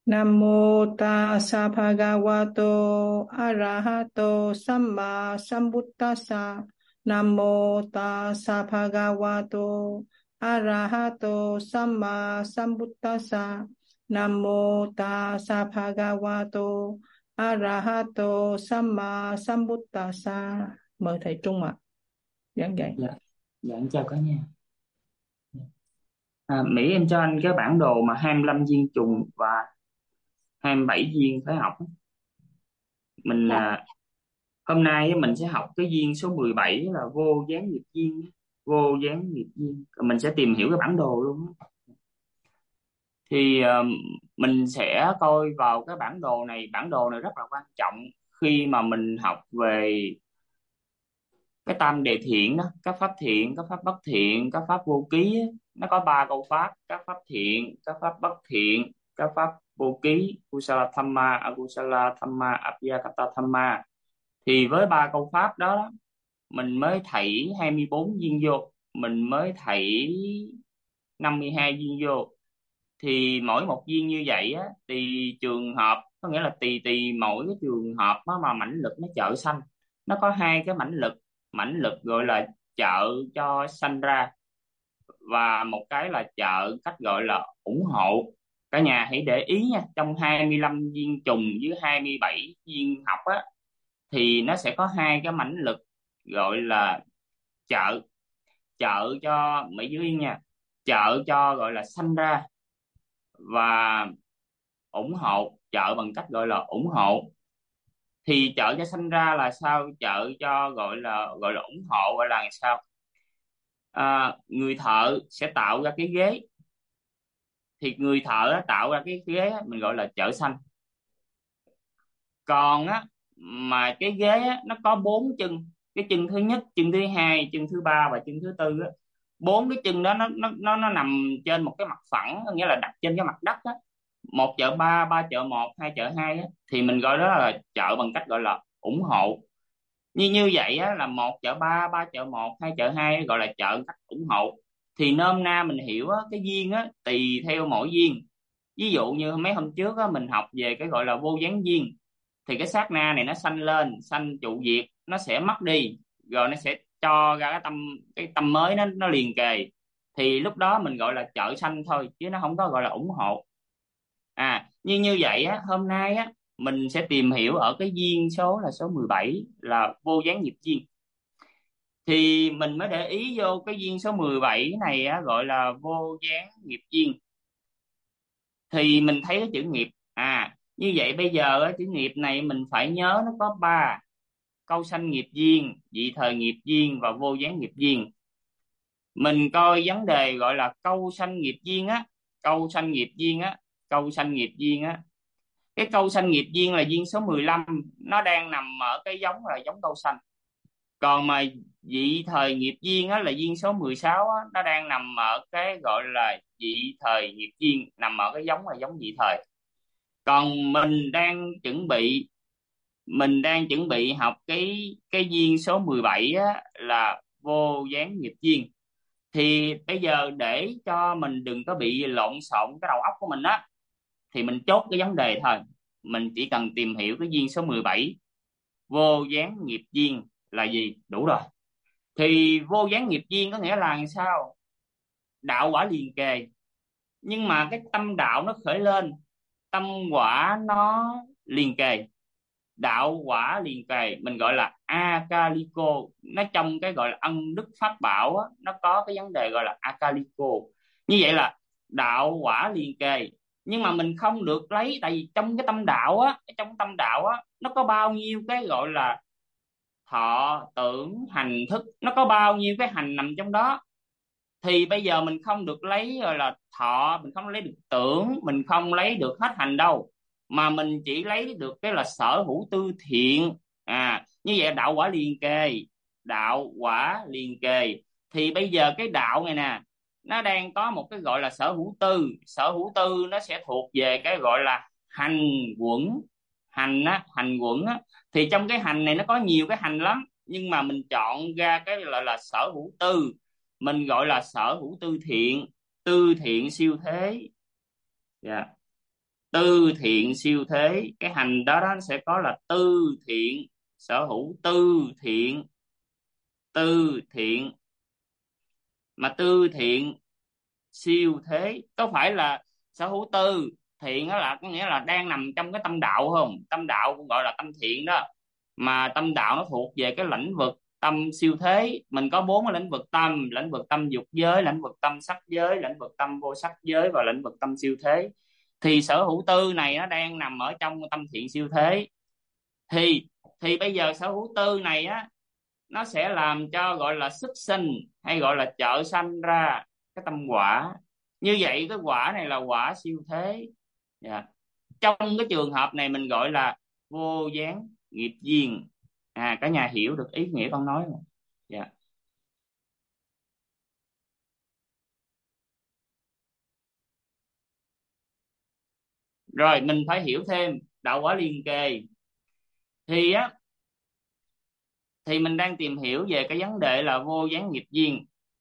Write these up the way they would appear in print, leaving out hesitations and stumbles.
Nam mô tassa bhagavato arahato samma sambuddhassa. Nam mô tassa bhagavato arahato samma sambuddhassa. Nam mô tassa bhagavato arahato samma sambuddhassa. Mời thầy Trung ạ. Giảng dạy. Dạ, dạ em chào cả nhà. Mỹ em cho anh cái bản đồ mà 25 viên trùng và 27 viên phế học. Mình hôm nay á, mình sẽ học cái viên số 17 là vô gián nghiệp viên, vô gián nghiệp viên. Rồi mình sẽ tìm hiểu cái bản đồ luôn á. Thì mình sẽ coi vào cái bản đồ này rất là quan trọng khi mà mình học về cái tam đề thiện đó, các pháp thiện, các pháp bất thiện, các pháp vô ký á. Nó có ba câu pháp: các pháp thiện, các pháp bất thiện, các pháp vô ký, kusala thamma, akusala thamma, abhyakata thamma. Thì với ba câu pháp đó, mình mới thảy 24 viên vô, mình mới thảy 52 viên vô. Thì mỗi một viên như vậy á, thì trường hợp, có nghĩa là tùy tùy mỗi cái trường hợp đó mà mãnh lực nó trợ sanh. Nó có hai cái mãnh lực gọi là trợ cho sanh ra, và một cái là trợ cách gọi là ủng hộ. Cả nhà hãy để ý nha, trong 25 viên trùng với 27 viên học á, thì nó sẽ có hai cái mãnh lực gọi là trợ, trợ cho mấy dưới yên nha, trợ cho gọi là sanh ra, và ủng hộ, trợ bằng cách gọi là ủng hộ. Thì trợ cho sanh ra là sao? Trợ cho gọi là ủng hộ gọi là sao? Người thợ sẽ tạo ra cái ghế, thì người thợ á, tạo ra cái ghế á, mình gọi là trợ sanh. Còn á, mà cái ghế á, nó có bốn chân: cái chân thứ nhất, chân thứ hai, chân thứ ba và chân thứ tư á. Bốn cái chân đó nó nằm trên một cái mặt phẳng, có nghĩa là đặt trên cái mặt đất á. Một chợ ba, ba chợ một, hai chợ hai á, thì mình gọi đó là chợ bằng cách gọi là ủng hộ. Như vậy á, là một chợ ba, ba chợ một, hai chợ hai gọi là chợ cách ủng hộ. Thì nôm na mình hiểu á, cái duyên á tùy theo mỗi duyên. Ví dụ như mấy hôm trước á, mình học về cái gọi là vô gián duyên, thì cái sát na này nó sanh lên, sanh trụ diệt, nó sẽ mất đi, rồi nó sẽ cho ra cái tâm mới, nó liền kề. Thì lúc đó mình gọi là trợ sanh thôi, chứ nó không có gọi là ủng hộ. Như vậy á, hôm nay á, mình sẽ tìm hiểu ở cái duyên số là số 17 là vô gián nghiệp duyên. Thì mình mới để ý vô cái duyên số 17 này á, gọi là vô gián nghiệp duyên. Thì mình thấy cái chữ nghiệp. Như vậy bây giờ á, chữ nghiệp này mình phải nhớ nó có ba: câu sanh nghiệp duyên, vị thời nghiệp duyên và vô gián nghiệp duyên. Mình coi vấn đề gọi là câu sanh nghiệp duyên á, câu sanh nghiệp duyên á, câu sanh nghiệp duyên á. Cái câu sanh nghiệp duyên là duyên số 15, nó đang nằm ở cái giống là giống câu sanh. Còn mà vị thời nghiệp duyên á, là duyên số 16 á, nó đang nằm ở cái gọi là vị thời nghiệp duyên, nằm ở cái giống là giống vị thời. Còn mình đang chuẩn bị học cái duyên số 17 á, là vô gián nghiệp duyên. Thì bây giờ để cho mình đừng có bị lộn xộn cái đầu óc của mình á, thì mình chốt cái vấn đề thôi. Mình chỉ cần tìm hiểu cái duyên số 17 vô gián nghiệp duyên là gì đủ rồi. Thì vô gián nghiệp duyên có nghĩa là sao? Đạo quả liền kề, nhưng mà cái tâm đạo nó khởi lên, tâm quả nó liền kề. Đạo quả liền kề mình gọi là akaliko. Nó trong cái gọi là ân đức pháp bảo á, nó có cái vấn đề gọi là akaliko. Như vậy là đạo quả liền kề, nhưng mà mình không được lấy, tại vì trong cái tâm đạo á, trong tâm đạo á, nó có bao nhiêu cái gọi là thọ tưởng hành thức, nó có bao nhiêu cái hành nằm trong đó. Thì bây giờ mình không được lấy gọi là thọ, mình không lấy được tưởng, mình không lấy được hết hành đâu, mà mình chỉ lấy được cái là sở hữu tư thiện. Như vậy đạo quả liền kề, đạo quả liền kề. Thì bây giờ cái đạo này nè, nó đang có một cái gọi là sở hữu tư. Sở hữu tư nó sẽ thuộc về cái gọi là hành quẩn. Hành quẩn á, thì trong cái hành này nó có nhiều cái hành lắm, nhưng mà mình chọn ra cái là sở hữu tư, mình gọi là sở hữu tư thiện. Tư thiện siêu thế. Dạ. Tư thiện siêu thế, cái hành đó đó sẽ có là tư thiện, sở hữu tư thiện. Tư thiện mà tư thiện siêu thế, có phải là sở hữu tư thiện đó là có nghĩa là đang nằm trong cái tâm đạo không? Tâm đạo cũng gọi là tâm thiện đó, mà tâm đạo nó thuộc về cái lĩnh vực tâm siêu thế. Mình có bốn cái lĩnh vực tâm: lĩnh vực tâm dục giới, lĩnh vực tâm sắc giới, lĩnh vực tâm vô sắc giới và lĩnh vực tâm siêu thế. Thì sở hữu tư này nó đang nằm ở trong tâm thiện siêu thế. Thì bây giờ sở hữu tư này á, nó sẽ làm cho gọi là xuất sinh, hay gọi là trợ sanh ra cái tâm quả. Như vậy cái quả này là quả siêu thế. Dạ. Trong cái trường hợp này mình gọi là vô gián nghiệp duyên. Cả nhà hiểu được ý nghĩa con nói không? Dạ. Rồi mình phải hiểu thêm đạo quả liền kề. Thì á thì mình đang tìm hiểu về cái vấn đề là vô gián nghiệp duyên.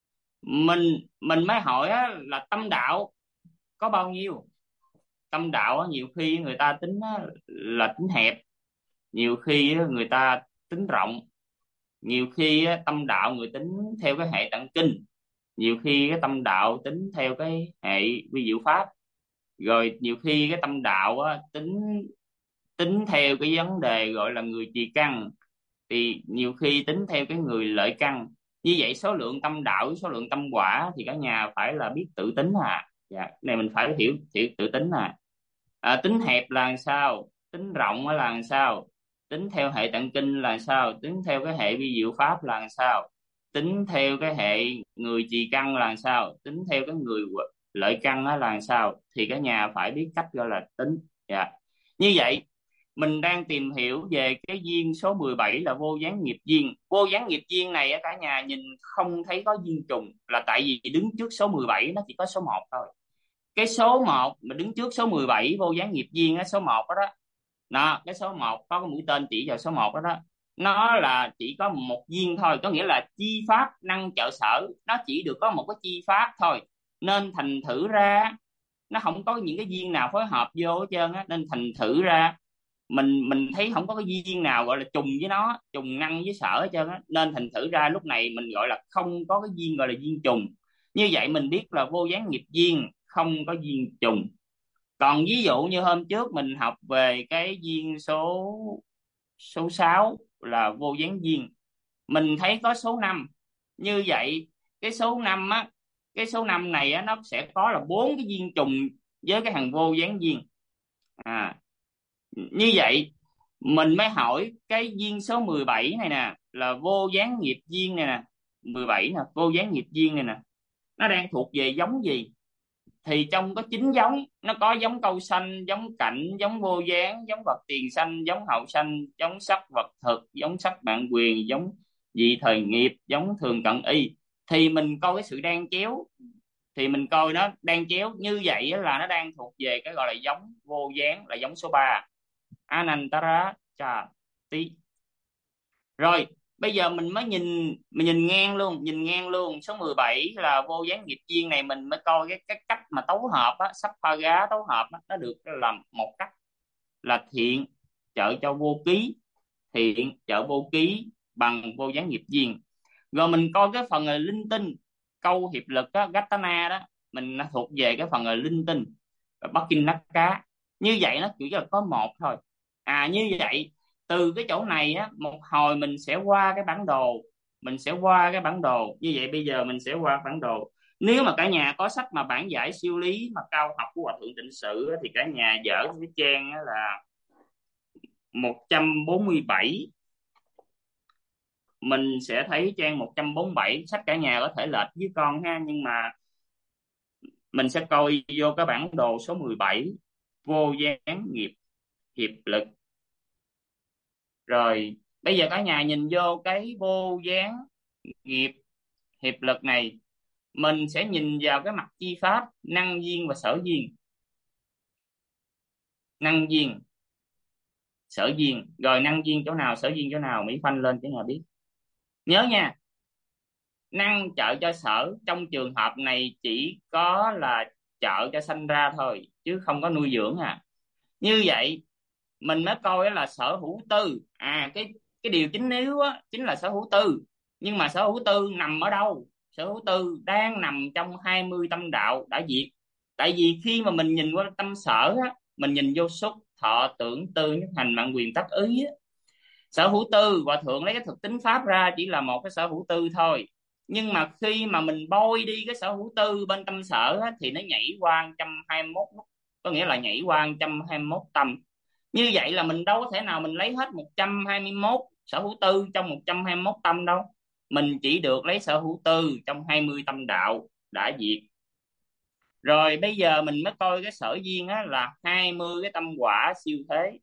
Mình mới hỏi á, là tâm đạo có bao nhiêu? Tâm đạo á, nhiều khi người ta tính á, là tính hẹp, nhiều khi á, người ta tính rộng, nhiều khi á, tâm đạo người tính theo cái hệ tạng kinh, nhiều khi cái tâm đạo tính theo cái hệ vi diệu pháp, rồi nhiều khi cái tâm đạo á, tính tính theo cái vấn đề gọi là người trì căn, thì nhiều khi tính theo cái người lợi căn. Như vậy số lượng tâm đạo với số lượng tâm quả thì cả nhà phải là biết tự tính dạ. Cái này mình phải hiểu tự tính tính hẹp là làm sao, tính rộng là làm sao, tính theo hệ tạng kinh là làm sao, tính theo cái hệ vi diệu pháp là làm sao, tính theo cái hệ người trì căn là làm sao, tính theo cái người lợi căn là làm sao, thì cả nhà phải biết cách gọi là tính. Dạ. Như vậy mình đang tìm hiểu về cái duyên số 17 là vô gián nghiệp duyên. Vô gián nghiệp duyên này á, cả nhà nhìn không thấy có duyên trùng, là tại vì đứng trước số 17 nó chỉ có số một thôi. Cái số một mà đứng trước số 17 vô gián nghiệp duyên á, số một đó, đó cái số một có cái mũi tên chỉ vào số một đó, nó là chỉ có một duyên thôi, có nghĩa là chi pháp năng trợ sở, nó chỉ được có một cái chi pháp thôi. Nên thành thử ra nó không có những cái duyên nào phối hợp vô hết trơn á, nên thành thử ra mình thấy không có cái duyên nào gọi là trùng với nó, trùng năng với sở hết trơn á, nên thành thử ra lúc này mình gọi là không có cái duyên gọi là duyên trùng. Như vậy mình biết là vô gián nghiệp duyên không có duyên trùng. Còn ví dụ như hôm trước mình học về cái duyên số số 6 là vô gián duyên, mình thấy có số năm. Như vậy cái số năm á, cái số năm này á, nó sẽ có là bốn cái duyên trùng với cái thằng vô gián duyên. à Như vậy mình mới hỏi cái duyên số 17 này nè là vô gián nghiệp duyên này nè, 17 nè, vô gián nghiệp duyên này nè, nó đang thuộc về giống gì? Thì trong có 9 giống, nó có giống câu sanh, giống cảnh, giống vô gián, giống vật tiền sanh, giống hậu sanh, giống sắc vật thực, giống sắc mạng quyền, giống dị thời nghiệp, giống thường cận y. Thì mình coi cái sự đan chéo, thì mình coi nó đan chéo như vậy á, là nó đang thuộc về cái gọi là giống vô gián, là giống số 3, Anantara Cha Tí. Rồi bây giờ mình nhìn ngang luôn, nhìn ngang luôn số 17 là vô gián nghiệp duyên này, mình mới coi cái cách mà tấu hợp á, sắp pha gá tấu hợp á, nó được làm một cách là thiện trợ cho vô ký, thiện trợ vô ký bằng vô gián nghiệp duyên. Rồi mình coi cái phần là linh tinh, câu hiệp lực á, Gatana đó, mình nó thuộc về cái phần là linh tinh, Bắc Kinh nắc cá. Như vậy nó chỉ là có một thôi. Như vậy từ cái chỗ này á, một hồi mình sẽ qua cái bản đồ, mình sẽ qua cái bản đồ. Như vậy bây giờ mình sẽ qua bản đồ. Nếu mà cả nhà có sách mà bản giải siêu lý mà cao học của Hòa Thượng Tịnh Sự á, thì cả nhà dở cái trang á là 147. Mình sẽ thấy trang 147, sách cả nhà có thể lệch với con ha, nhưng mà mình sẽ coi vô cái bản đồ số 17 vô gián nghiệp hiệp lực. Rồi bây giờ cả nhà nhìn vô cái vô gián nghiệp hiệp lực này, mình sẽ nhìn vào cái mặt chi pháp năng duyên và sở duyên. Năng duyên, sở duyên, rồi năng duyên chỗ nào, sở duyên chỗ nào, Mỹ Phanh lên cho nhà biết. Nhớ nha, năng trợ cho sở trong trường hợp này chỉ có là trợ cho sanh ra thôi, chứ không có nuôi dưỡng Như vậy mình mới coi là sở hữu tư. Cái điều chính yếu á chính là sở hữu tư. Nhưng mà sở hữu tư nằm ở đâu? Sở hữu tư đang nằm trong 20 tâm đạo đã diệt. Tại vì khi mà mình nhìn qua tâm sở á, mình nhìn vô xúc thọ tưởng tư nhất hành mạng quyền tác ý á, sở hữu tư hòa thượng lấy cái thực tính pháp ra chỉ là một cái sở hữu tư thôi. Nhưng mà khi mà mình bôi đi cái sở hữu tư bên tâm sở á, thì nó nhảy qua 121 nút, có nghĩa là nhảy qua 121 tâm. Như vậy là mình đâu có thể nào mình lấy hết 121 sở hữu tư trong 121 tâm đâu. Mình chỉ được lấy sở hữu tư trong 20 tâm đạo đã diệt. Rồi bây giờ mình mới coi cái sở duyên á, là 20 cái tâm quả siêu thế.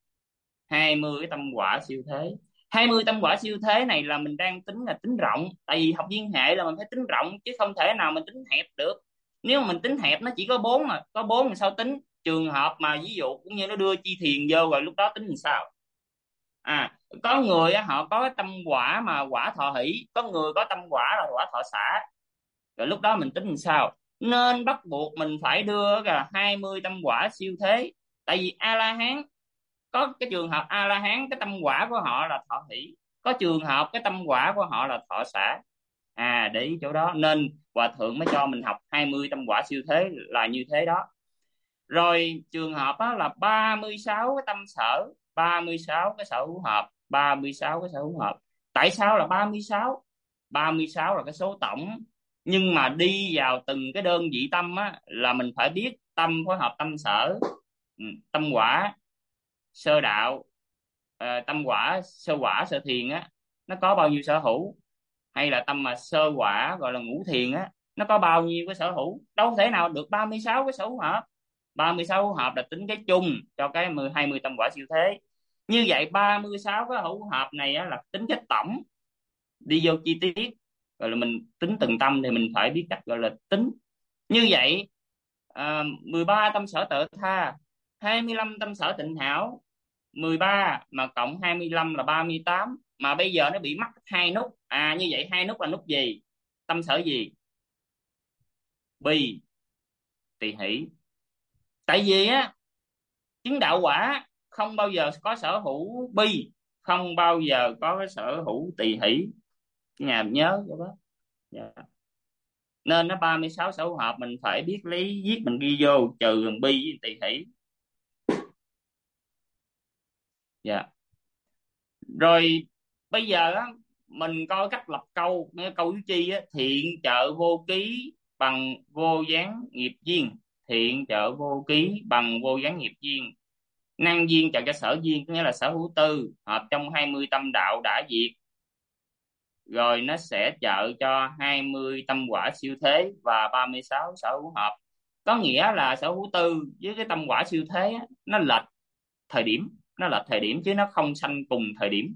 20 cái tâm quả siêu thế. 20 tâm quả siêu thế này là mình đang tính là tính rộng. Tại vì học viên hệ là mình phải tính rộng chứ không thể nào mình tính hẹp được. Nếu mà mình tính hẹp nó chỉ có 4 mà, có 4 thì sao tính? Trường hợp mà ví dụ cũng như nó đưa chi thiền vô rồi lúc đó tính làm sao? Có người á, họ có cái tâm quả mà quả thọ hỷ, có người có tâm quả là quả thọ xả. Rồi lúc đó mình tính làm sao? Nên bắt buộc mình phải đưa là 20 tâm quả siêu thế. Tại vì A La Hán, có cái trường hợp A La Hán cái tâm quả của họ là thọ hỷ, có trường hợp cái tâm quả của họ là thọ xả. Để ý chỗ đó nên hòa thượng mới cho mình học 20 tâm quả siêu thế là như thế đó. Rồi trường hợp đó là 36 cái tâm sở, 36 cái sở hữu hợp, 36 cái sở hữu hợp. Tại sao là 36? 36 là cái số tổng, nhưng mà đi vào từng cái đơn vị tâm á là mình phải biết tâm phối hợp tâm sở, tâm quả sơ đạo, tâm quả sơ quả sơ thiền á, nó có bao nhiêu sở hữu. Hay là tâm mà sơ quả gọi là ngũ thiền á, nó có bao nhiêu cái sở hữu. Đâu thể nào được 36 cái sở hữu hợp. 36 hợp là tính cái chung cho cái 20 tâm quả siêu thế. Như vậy 36 cái hữu hợp này á, là tính cái tổng, đi vô chi tiết rồi là mình tính từng tâm thì mình phải biết cách gọi là tính. Như vậy 13 tâm sở tự tha, 25 tâm sở tịnh hảo, 13 mà cộng 25 là 38. Mà bây giờ nó bị mắc hai nút. Như vậy hai nút là nút gì? Tâm sở gì? Bi, tỳ hỷ. Tại vì á, chứng đạo quả không bao giờ có sở hữu bi, không bao giờ có cái sở hữu tỳ hỷ. Nhà nhớ cho đó. Dạ. Nên nó 36 sở hữu hợp mình phải biết lý viết mình ghi vô trừ bi với tỳ hỷ. Dạ. Rồi bây giờ á, mình coi cách lập câu. Câu yếu chi á, thiện trợ vô ký bằng vô gián nghiệp duyên. Thiện trợ vô ký bằng vô gián nghiệp duyên. Năng duyên trợ cho sở duyên, có nghĩa là sở hữu tư hợp trong 20 tâm đạo đã diệt. Rồi nó sẽ trợ cho 20 tâm quả siêu thế và 36 sở hữu hợp. Có nghĩa là sở hữu tư với cái tâm quả siêu thế á, nó lệch thời điểm. Nó lệch thời điểm chứ nó không sanh cùng thời điểm.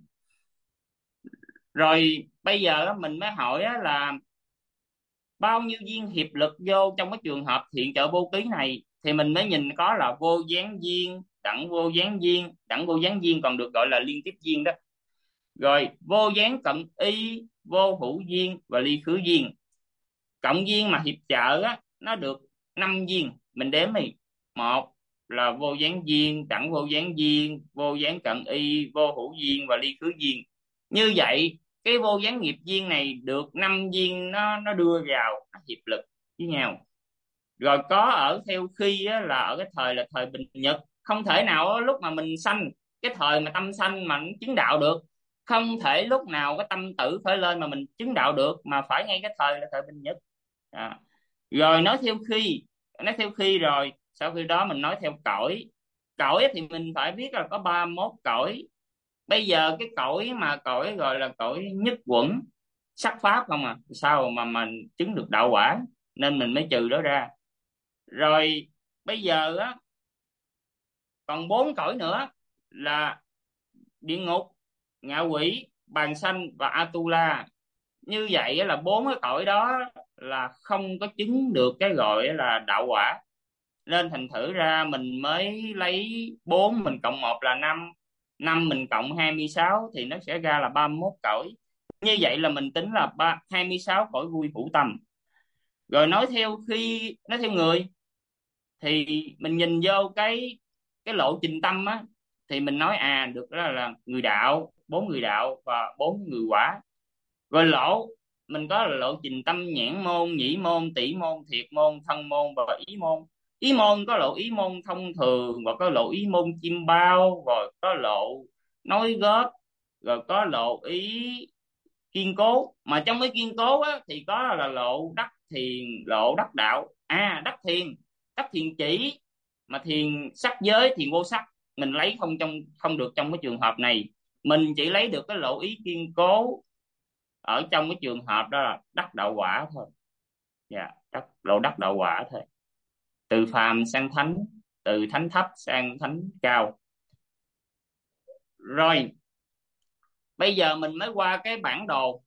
Rồi bây giờ mình mới hỏi là bao nhiêu duyên hiệp lực vô trong cái trường hợp thiện trợ vô ký này, thì mình mới nhìn có là vô gián duyên, đẳng vô gián duyên. Đẳng vô gián duyên còn được gọi là liên tiếp duyên đó. Rồi vô gián cận y, vô hữu duyên và ly khứ duyên. Cộng duyên mà hiệp trợ á, nó được 5 duyên. Mình đếm đi. Một là vô gián duyên, đẳng vô gián duyên, vô gián cận y, vô hữu duyên và ly khứ duyên. Như vậy cái vô gián nghiệp duyên này được 5 duyên, nó đưa vào nó hiệp lực với nhau. Rồi có ở theo khi á, là ở cái thời là thời bình nhật. Không thể nào á, lúc mà mình sanh, cái thời mà tâm sanh mà nó chứng đạo được. Không thể lúc nào cái tâm tử khởi lên mà mình chứng đạo được, mà phải ngay cái thời là thời bình nhật. à. Rồi nói theo khi rồi sau khi đó mình nói theo cõi. Cõi thì mình phải biết là có 31 cõi. Bây giờ cái cõi mà cõi gọi là cõi nhất quẩn sắc pháp không sao mà mình chứng được đạo quả, nên mình mới trừ đó ra. Rồi bây giờ á, còn 4 cõi nữa là địa ngục, ngạ quỷ, bàn sanh và Atula. Như vậy á, là 4 cái cõi đó là không có chứng được cái gọi là đạo quả. Nên thành thử ra mình mới lấy 4 mình cộng 1 là 5, 5 mình cộng 26 thì nó sẽ ra là 31 cõi. Như vậy là mình tính là 26 cõi vui hữu tâm. Rồi nói theo người thì mình nhìn vô cái cái lộ trình tâm á, thì mình nói được đó là người đạo, bốn người đạo và bốn người quả. Rồi lộ mình có là lộ trình tâm nhãn môn, nhĩ môn, tỷ môn, thiệt môn, thân môn và ý môn. Ý môn có lộ ý môn thông thường, và có lộ ý môn chim bao, rồi có lộ nói góp, rồi có lộ ý kiên cố. Mà trong cái kiên cố á thì có là lộ đắc thiền, lộ đắc đạo. Đắc thiền chỉ, mà thiền sắc giới, thiền vô sắc mình lấy không được trong cái trường hợp này. Mình chỉ lấy được cái lộ ý kiên cố ở trong cái trường hợp đó là đắc đạo quả thôi. Dạ, lộ đắc đạo quả thôi. Từ phàm sang thánh, từ thánh thấp sang thánh cao. Rồi bây giờ mình mới qua cái bản đồ,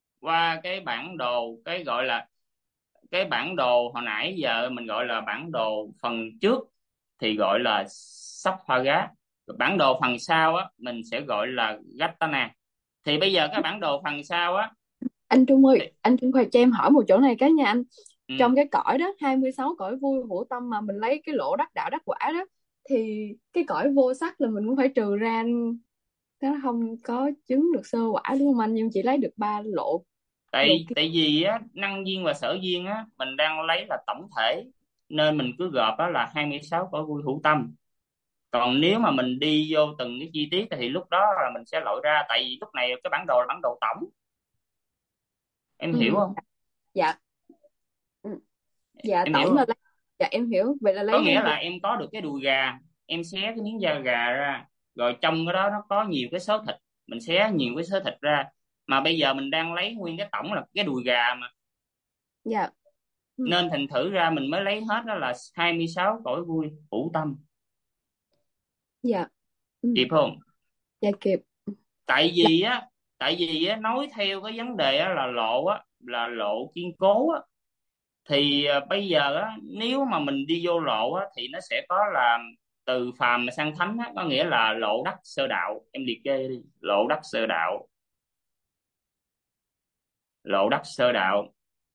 cái gọi là cái bản đồ hồi nãy giờ mình gọi là bản đồ phần trước thì gọi là Sapphaga. Bản đồ phần sau á mình sẽ gọi là Gattana. Thì bây giờ cái bản đồ phần sau á, Anh Trung thì, ơi, anh Trung khoan cho em hỏi một chỗ này cái nha anh. ừ, Trong cái cõi đó 26 cõi vui hữu tâm mà mình lấy cái lỗ đắc đạo đắc quả đó, thì cái cõi vô sắc là mình cũng phải trừ ra, nó không có chứng được sơ quả đúng không anh, nhưng chỉ lấy được 3 lộ. Lộ tại kia. tại vì á năng duyên và sở duyên á mình đang lấy là tổng thể, nên mình cứ gộp đó là 26 cõi vui hữu tâm. Còn nếu mà mình đi vô từng cái chi tiết thì lúc đó là mình sẽ lội ra, tại vì lúc này cái bản đồ là bản đồ tổng. Em hiểu Ừ. không? Dạ. Ừ. Dạ Em hiểu tổng là không? lấy. Dạ em hiểu, vậy là Có lấy nghĩa nguyên. là em có được cái đùi gà, em xé cái miếng da gà ra, rồi trong cái đó nó có nhiều cái xớ thịt, mình xé nhiều cái xớ thịt ra. Mà bây giờ mình đang lấy nguyên cái tổng là cái đùi gà mà, Dạ. Ừ. nên thành thử ra mình mới lấy hết đó là 26 cõi vui hữu tâm. Dạ. Ừ. Kịp không? Dạ kịp. tại Dạ. vì á tại vì á nói theo cái vấn đề á là lộ kiên cố á, thì bây giờ á nếu mà mình đi vô lộ á thì nó sẽ có là từ phàm mà sang thánh á, có nghĩa là lộ đắc sơ đạo. Em liệt kê đi: lộ đắc sơ đạo, lộ đắc sơ đạo,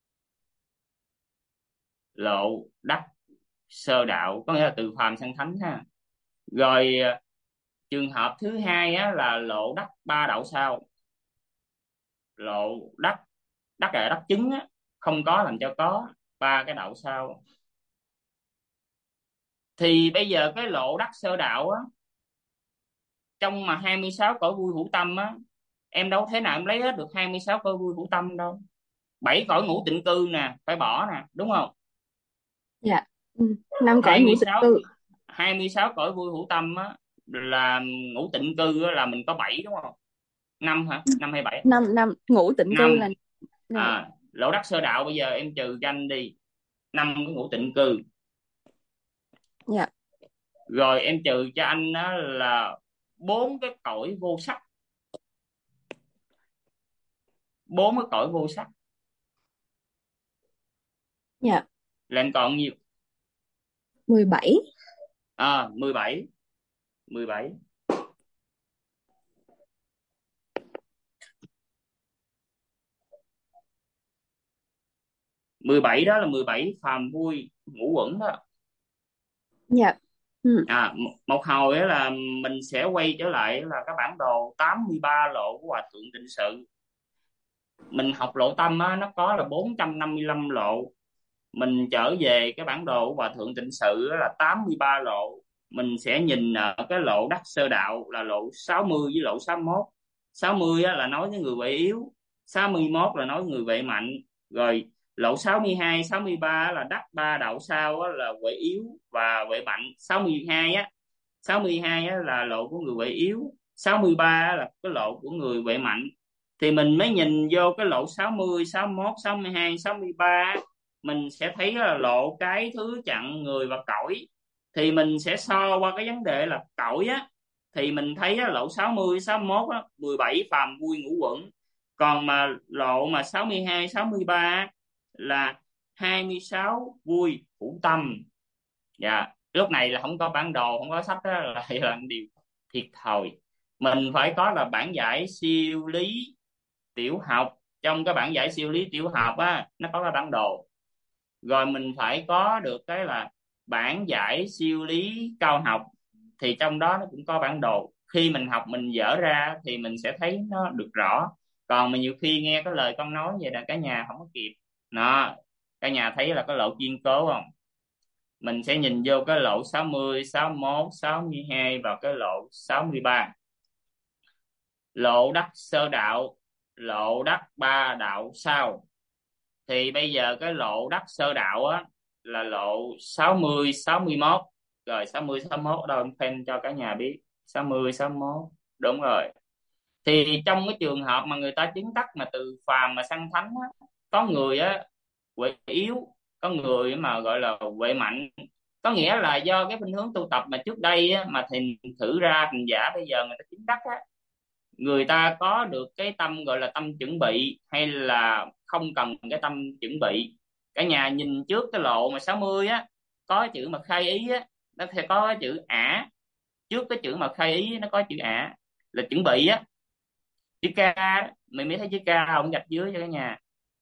lộ đắc sơ đạo, có nghĩa là từ phàm sang thánh ha. Rồi trường hợp thứ hai á là lộ đắc ba đạo sao. Lộ đắc, đắc là đắc chứng á, không có làm cho có, ba cái đạo sao. Thì bây giờ cái lộ đắc sơ đạo á, trong mà 26 cõi vui hữu tâm á, em đâu thế nào em lấy hết được 26 cõi vui hữu tâm đâu. 7 cõi ngũ tịnh cư nè phải bỏ nè, đúng không? Dạ. Ừ. 5 cõi ngũ tịch 26 cư. 26 cõi vui hữu tâm á là ngũ tịnh cư á, là mình có 7 đúng không? Năm hả? Năm hay 7? 5 năm ngũ tịnh cư Năm. là. Dạ. Lộ đắc sơ đạo bây giờ em trừ cho anh đi 5 cái ngũ tịnh cư. Dạ. Rồi em trừ cho anh đó là 4 cái cõi vô sắc. 4 cái cõi vô sắc Dạ. là anh còn nhiêu? 17. 17. 17. 17 đó là 17 phàm vui ngũ uẩn đó. Dạ. Ừ. Một hồi á là mình sẽ quay trở lại là cái bản đồ 83 lộ của Hòa Thượng Tịnh Sự. Mình học lộ tâm á, nó có là 455 lộ. Mình trở về cái bản đồ của Hòa Thượng Tịnh Sự á, là 83 lộ. Mình sẽ nhìn ở cái lộ đắc sơ đạo là lộ 60 với lộ 61. 60 á, là nói với người vệ yếu, 61 là nói người vệ mạnh. Rồi lộ 62, 63 á, là đắc ba đạo sao á, là vệ yếu và vệ mạnh. 62 á, là lộ của người vệ yếu, 63 á, là cái lộ của người vệ mạnh. Thì mình mới nhìn vô cái lộ 60, 61, 62, 63, mình sẽ thấy là lộ cái thứ chặn người và cõi. Thì mình sẽ so qua cái vấn đề là cõi á, thì mình thấy á, lộ 60, 61 á, 17 phàm vui ngũ uẩn. Còn mà lộ mà 62, 63 á, là 26 vui hữu tâm. Dạ, lúc này là không có bản đồ, không có sách đó, là điều thiệt thòi. Mình phải có là bản giải siêu lý tiểu học. Trong cái bản giải siêu lý tiểu học á, nó có cái bản đồ. Rồi mình phải có được cái là bản giải siêu lý cao học. thì trong đó nó cũng có bản đồ. Khi mình học mình dở ra thì mình sẽ thấy nó được rõ. Còn mà nhiều khi nghe cái lời con nói vậy là cả nhà không có kịp. Nó, cả nhà thấy là có lộ kiên cố không? Mình sẽ nhìn vô cái lộ 60, 61, 62 và cái lộ 63. Lộ đắc sơ đạo, lộ đắc ba đạo sau. Thì bây giờ cái lộ đắc sơ đạo á là lộ 60, 61. Rồi 60, 61 ở đâu em khen cho cả nhà biết. 60, 61. Đúng rồi. Thì trong cái trường hợp mà người ta chứng đắc mà từ phàm mà sang thánh á, có người á huệ yếu, có người mà gọi là huệ mạnh. Có nghĩa là do cái khuynh hướng tu tập mà trước đây á, mà thìn thử ra thành giả bây giờ người ta chứng đắc á, người ta có được cái tâm gọi là tâm chuẩn bị hay là không cần cái tâm chuẩn bị. Cả nhà nhìn trước cái lộ mà 60 á, có chữ mà khai ý á, nó sẽ có cái chữ ả. Trước cái chữ mà khai ý nó có chữ ả là chuẩn bị á. Chữ ca đó, mình mới thấy chữ ca không gạch dưới cho cả nhà.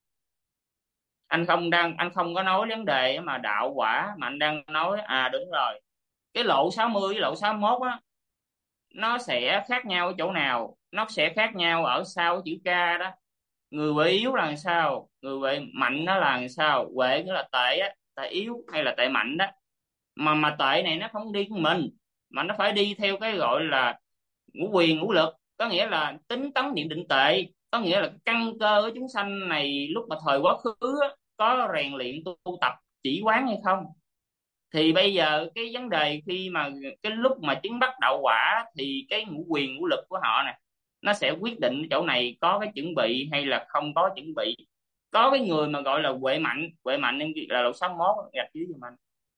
Anh không có nói vấn đề mà đạo quả, mà anh đang nói đúng rồi, cái lộ 60 với lộ 61 á, nó sẽ khác nhau ở chỗ nào? Nó sẽ khác nhau ở sau chữ ca đó. Người huệ yếu là làm sao, người huệ mạnh nó là làm sao? Huệ nghĩa là tệ á, tệ yếu hay là tệ mạnh đó. Mà tệ này nó không đi của mình, mà nó phải đi theo cái gọi là ngũ quyền ngũ lực. Có nghĩa là tính tấn niệm định tệ, có nghĩa là căn cơ của chúng sanh này lúc mà thời quá khứ á, có rèn luyện tu tập chỉ quán hay không. Thì bây giờ cái vấn đề khi mà cái lúc mà chứng đắc đạo quả thì cái ngũ quyền ngũ lực của họ nè, nó sẽ quyết định chỗ này có cái chuẩn bị hay là không có chuẩn bị. Có cái người mà gọi là huệ mạnh, huệ mạnh em ghi là lộ 61 gạch dưới giùm anh.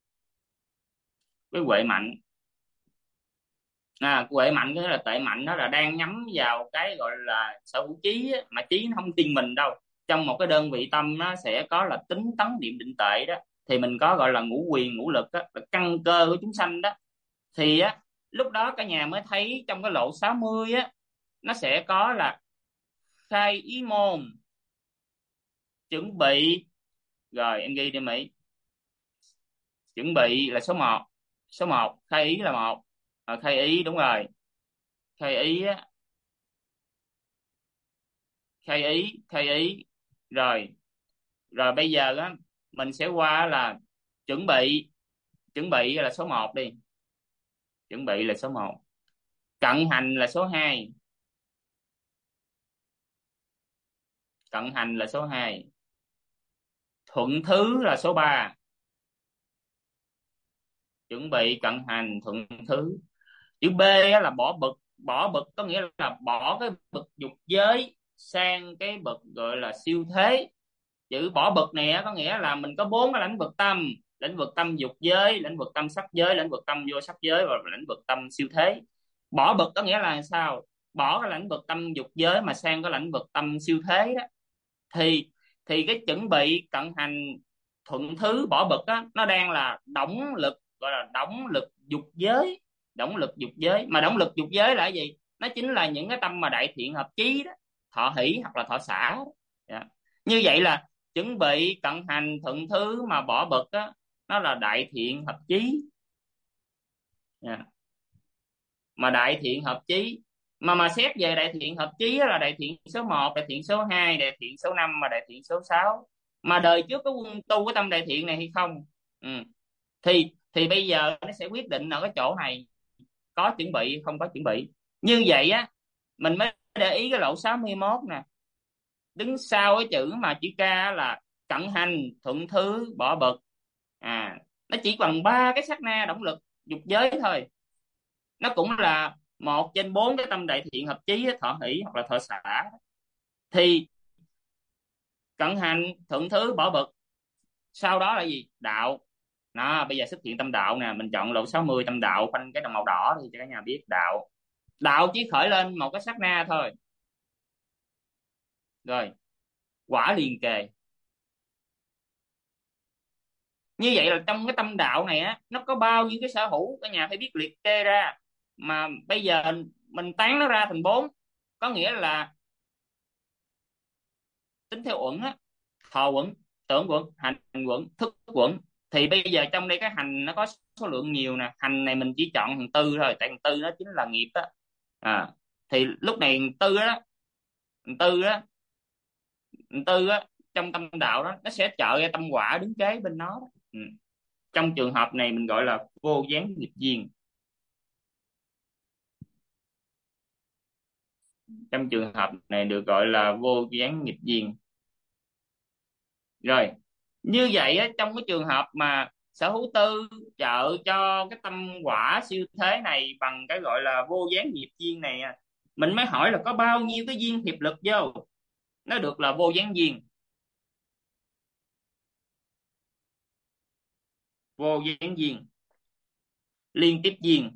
Cái huệ mạnh, huệ mạnh có nghĩa là tệ mạnh, đó là đang nhắm vào cái gọi là sở hữu trí á, mà trí nó không tin mình đâu. Trong một cái đơn vị tâm nó sẽ có là tính tấn niệm định tệ đó. Thì mình có gọi là ngũ quyền ngũ lực đó, là căn cơ của chúng sanh đó. Thì á, lúc đó cả nhà mới thấy trong cái lộ 60 á, nó sẽ có là khai ý môn, chuẩn bị. Rồi em ghi đi Mỹ. Chuẩn bị là số 1. Số 1 khai ý là 1. Khai ý đúng rồi. Khai ý á, khai ý. Rồi, rồi bây giờ á mình sẽ qua là chuẩn bị. Chuẩn bị là số 1 đi. Chuẩn bị là số 1. Cận hành là số 2. Cận hành là số 2. Thuận thứ là số 3. Chuẩn bị, cận hành, thuận thứ. Chữ B á, là bỏ bực. Bỏ bực có nghĩa là bỏ cái bực dục giới sang cái bực gọi là siêu thế. Chữ bỏ bực này á, có nghĩa là mình có 4 cái lĩnh vực tâm: lĩnh vực tâm dục giới, lĩnh vực tâm sắc giới, lĩnh vực tâm vô sắc giới và lĩnh vực tâm siêu thế. Bỏ bực có nghĩa là sao? Bỏ cái lĩnh vực tâm dục giới mà sang cái lĩnh vực tâm siêu thế đó. Thì cái chuẩn bị, cận hành, thuận thứ, bỏ bực á, nó đang là động lực, gọi là động lực dục giới. Động lực dục giới, mà động lực dục giới là cái gì? Nó chính là những cái tâm mà đại thiện hợp chí đó, thọ hỷ hoặc là thọ xả đó. Dạ. Như vậy là chuẩn bị, cận hành, thuận thứ mà bỏ bực á, nó là đại thiện hợp chí. Dạ. Mà đại thiện hợp chí, mà xét về đại thiện hợp chí á, là đại thiện số 1, đại thiện số 2, đại thiện số 5 và đại thiện số 6. Mà đời trước có quân tu cái tâm đại thiện này hay không? Ừ. Thì bây giờ nó sẽ quyết định ở cái chỗ này có chuẩn bị không có chuẩn bị. Như vậy á, mình mới để ý cái lộ 61 nè. Đứng sau cái chữ mà chữ K là cận hành, thuận thứ, bỏ bực. Nó chỉ bằng 3 cái sát na động lực dục giới thôi. Nó cũng là 1 trên 4 cái tâm đại thiện hợp chí, thọ hỷ hoặc là thọ xả. Thì cận hành, thuận thứ, bỏ bực, sau đó là gì? Đạo. Đó, bây giờ xuất hiện tâm đạo nè. Mình chọn lộ 60 tâm đạo, khoanh cái đồng màu đỏ thì cho cả nhà biết đạo. Đạo chỉ khởi lên một cái sát na thôi. Rồi quả liền kề. Như vậy là trong cái tâm đạo này á, nó có bao nhiêu cái sở hữu, cả nhà phải biết liệt kê ra. Mà bây giờ mình tán nó ra thành 4. Có nghĩa là tính theo uẩn á: thọ uẩn, tưởng uẩn, hành uẩn, thức uẩn. Thì bây giờ trong đây cái hành nó có số lượng nhiều nè, hành này mình chỉ chọn thằng tư thôi, tại thằng tư nó chính là nghiệp đó. Thì lúc này thằng tư đó thằng tư á trong tâm đạo đó nó sẽ trợ ra tâm quả đứng kế bên nó đó. Trong trường hợp này mình gọi là vô gián nghiệp duyên. Trong trường hợp này được gọi là vô gián nghiệp duyên. Rồi, như vậy á, trong cái trường hợp mà sở hữu tư trợ cho cái tâm quả siêu thế này bằng cái gọi là vô gián nghiệp duyên này mình mới hỏi là có bao nhiêu cái duyên hiệp lực vô nó được là vô gián duyên. Vô gián duyên, liên tiếp duyên,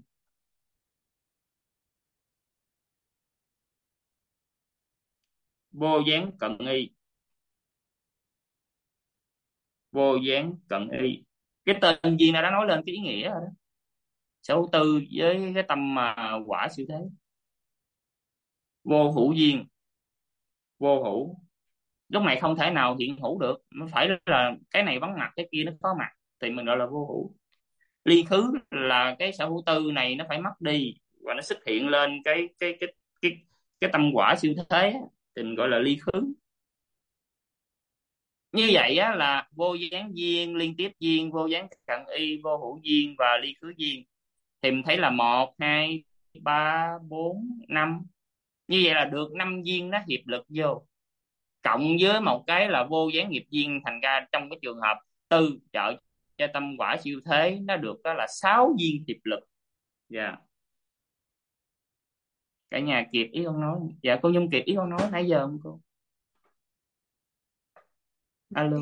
vô gián cận y, vô gián cận y. Cái tên duyên đã nói lên cái ý nghĩa rồi đó. Sở hữu tư với cái tâm mà quả siêu thế. Vô hữu duyên, vô hữu lúc này không thể nào hiện hữu được, nó phải là cái này vắng mặt cái kia nó có mặt thì mình gọi là vô hữu. Ly khứ là cái sở hữu tư này nó phải mất đi và nó xuất hiện lên cái cái tâm quả siêu thế á, thì mình gọi là ly khứ. Như vậy á là vô gián duyên, liên tiếp duyên, vô gián cận y, vô hữu duyên và ly khứ duyên. Thì mình thấy là 1, 2, 3, 4, 5. Như vậy là được 5 duyên nó hiệp lực vô, cộng với một cái là vô gián nghiệp duyên, thành ra trong cái trường hợp tư trợ cho tâm quả siêu thế nó được đó là 6 duyên hiệp lực. Dạ. Cả nhà kịp ý con nói? Dạ cô Nhung kịp ý con nói nãy giờ không cô? Alo.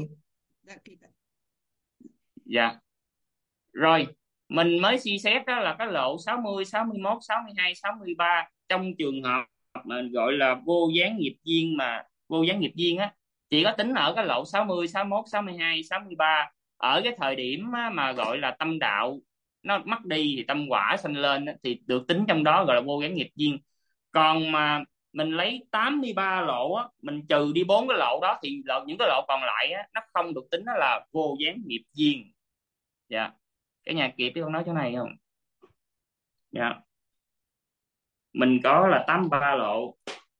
Dạ. Rồi, mình mới suy xét đó là cái lộ 60, 61, 62, 63 trong trường hợp mà gọi là vô gián nghiệp duyên, mà vô gián nghiệp duyên á chỉ có tính ở cái lộ 60, 61, 62, 63 ở cái thời điểm mà gọi là tâm đạo nó mất đi thì tâm quả sanh lên á, thì được tính trong đó gọi là vô gián nghiệp duyên. Còn mà mình lấy 83 lộ á, mình trừ đi 4 cái lộ đó thì những cái lộ còn lại á nó không được tính, đó là vô gián nghiệp duyên. Dạ. Cái nhà kịp biết con nói chỗ này không? Dạ. Mình có là 83 lộ.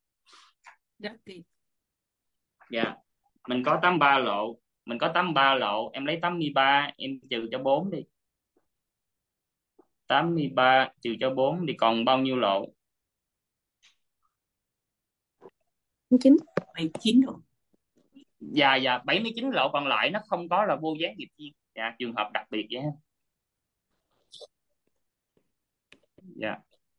Dạ. Mình có 83 lộ. Mình có 83 lộ. Em lấy 83 em trừ cho 4 đi. 83 trừ cho 4 thì còn bao nhiêu lộ? 9. 79 rồi. Dạ 79 lộ còn lại nó không có là vô gián nghiệp duyên. Dạ, trường hợp đặc biệt vậy ha. Dạ.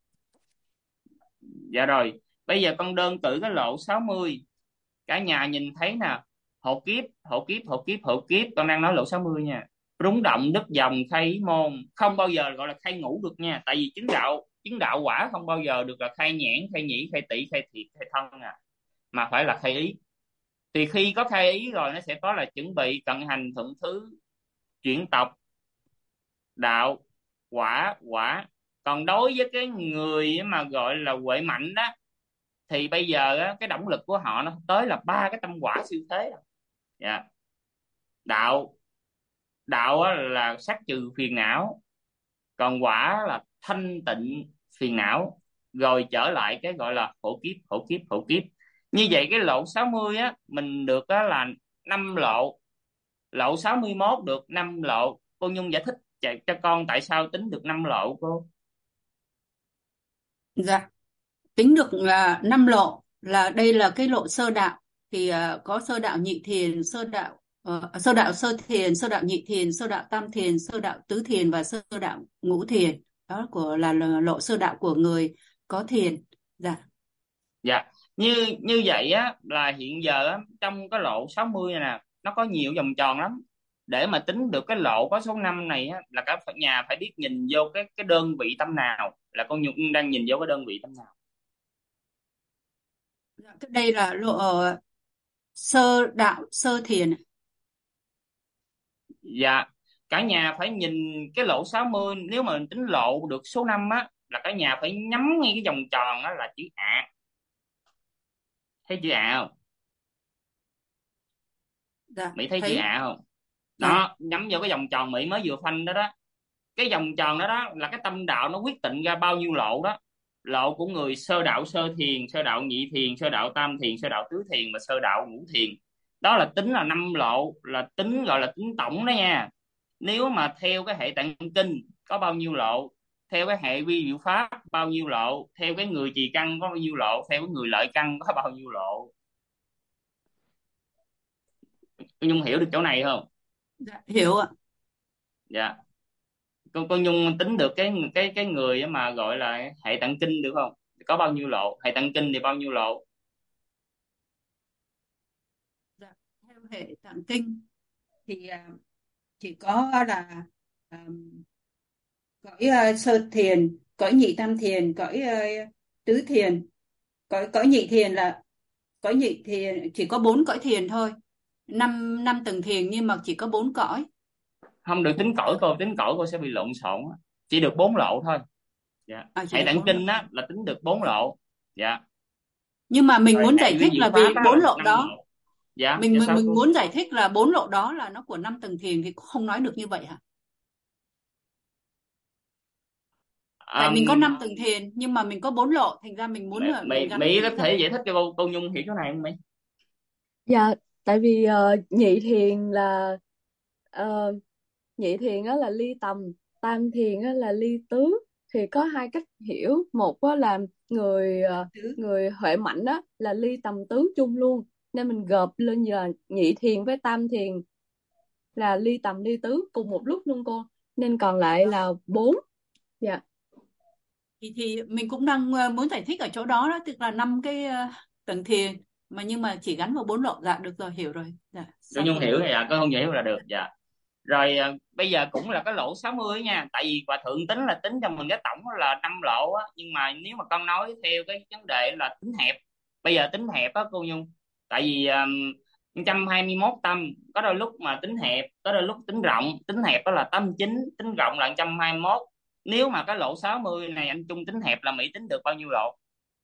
Dạ rồi. Bây giờ con đơn cử cái lộ 60. Cả nhà nhìn thấy nè, hộ kiếp, hộ kiếp, hộ kiếp, hộ kiếp, con đang nói lộ 60 nha. Rúng động đứt dòng khai ý môn, không bao giờ gọi là khai ngũ được nha, tại vì chứng đạo quả không bao giờ được là khai nhãn, khai nhĩ, khai tỷ, khai thiệt, khai thân mà phải là khai ý. Thì khi có khai ý rồi nó sẽ có là chuẩn bị, cận hành, thuận thứ, chuyển tộc, đạo, quả, quả. Còn đối với cái người mà gọi là huệ mạnh đó thì bây giờ á, cái động lực của họ nó tới là 3 cái tâm quả siêu thế rồi. Dạ. Đạo á, là sát trừ phiền não, còn quả là thanh tịnh phiền não, rồi trở lại cái gọi là hộ kiếp, hộ kiếp, hộ kiếp. Như vậy cái lộ 60 á mình được á là 5 lộ. Lộ 61 được 5 lộ. Cô Nhung giải thích cho con tại sao tính được 5 lộ cô? Dạ, tính được là 5 lộ, là đây là cái lộ sơ đạo thì có sơ đạo nhị thiền, sơ đạo sơ thiền, sơ đạo nhị thiền, sơ đạo tam thiền, sơ đạo tứ thiền và sơ đạo ngũ thiền. Đó là lộ sơ đạo của người có thiền. Dạ. Dạ. Như vậy á là hiện giờ á, trong cái lộ 60 này nè nó có nhiều vòng tròn lắm. Để mà tính được cái lộ có số 5 này á là cả nhà phải biết nhìn vô cái đơn vị tâm nào, là con Nhung đang nhìn vô cái đơn vị tâm nào. Dạ, đây là lộ sơ đạo sơ thiền. Dạ, cả nhà phải nhìn cái lộ 60, nếu mà mình tính lộ được số 5 á là cả nhà phải nhắm ngay cái vòng tròn á là chữ A. Thấy chữ A không? Dạ, Mỹ thấy chữ thấy. A không? Dạ. Đó, nhắm vào cái vòng tròn Mỹ mới vừa phanh đó đó. Cái vòng tròn đó đó là cái tâm đạo nó quyết định ra bao nhiêu lộ đó. Lộ của người sơ đạo sơ thiền, sơ đạo nhị thiền, sơ đạo tam thiền, sơ đạo tứ thiền và sơ đạo ngũ thiền. Đó là tính là 5 lộ, là tính gọi là tính tổng đó nha. Nếu mà theo cái hệ tạng kinh có bao nhiêu lộ, theo cái hệ vi diệu pháp bao nhiêu lộ, theo cái người trì căn có bao nhiêu lộ, theo cái người lợi căn có bao nhiêu lộ. Cô Nhung hiểu được chỗ này không? Dạ, hiểu ạ. Dạ. Cô Nhung tính được cái người mà gọi là hệ tạng kinh được không? Có bao nhiêu lộ? Hệ tạng kinh thì bao nhiêu lộ? Dạ. Theo hệ tạng kinh thì chỉ có là à, cõi sơ thiền, cõi nhị tam thiền, cõi tứ thiền, cõi nhị thiền là cõi nhị thiền chỉ có 4 cõi thiền thôi. Năm tầng thiền nhưng mà chỉ có 4 cõi. Không được tính cõi cô, tính cõi cô sẽ bị lộn xộn á. Chỉ được 4 lộ thôi. Dạ. Chỉ Hệ được tạng 4 lộ. kinh á là tính được 4 lộ. Dạ. Nhưng mà mình Rồi muốn hệ giải vi thích diệu là pháp vì á bốn là được lộ 5 đó, lộ. Dạ, mình dạ mình sao mình cô? muốn giải thích là 4 lộ đó là nó của 5 tầng thiền thì cũng không nói được như vậy hả? Tại mình có 5 tầng thiền nhưng mà mình có 4 lộ, thành ra mình muốn là mình gắn Mỹ có cái thể giải thích cho cô Nhung hiểu chỗ này không Mỹ? Dạ, tại vì nhị thiền là ờ, nhị thiền á là ly tầm, tam thiền á là ly tứ. Thì có hai cách hiểu, một á là tứ. người huệ mạnh á là ly tầm tứ chung luôn, nên mình gộp lên giờ nhị thiền với tam thiền là ly tầm ly tứ cùng một lúc luôn cô, nên còn lại là bốn. Dạ. Thì mình cũng đang muốn giải thích ở chỗ đó đó, tức là 5 tầng thiền mà nhưng mà chỉ gắn vào 4 lộ. Dạ được rồi, hiểu rồi. Dạ Cô xong Nhung rồi. hiểu rồi, dạ, cô không hiểu là được. Dạ. Rồi bây giờ cũng là cái lộ 60 nha, tại vì hòa thượng tính là tính cho mình cái tổng là 5 lộ á, nhưng mà nếu mà con nói theo cái vấn đề là tính hẹp, bây giờ tính hẹp á cô Nhung, tại vì 121 tâm, có đôi lúc mà tính hẹp, có đôi lúc tính rộng. Tính hẹp đó là tâm chính, tính rộng là 121. Nếu mà cái lộ 60 này anh Trung tính hẹp là Mỹ tính được bao nhiêu lộ?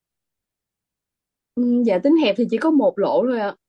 Dạ tính hẹp thì chỉ có một lộ thôi ạ.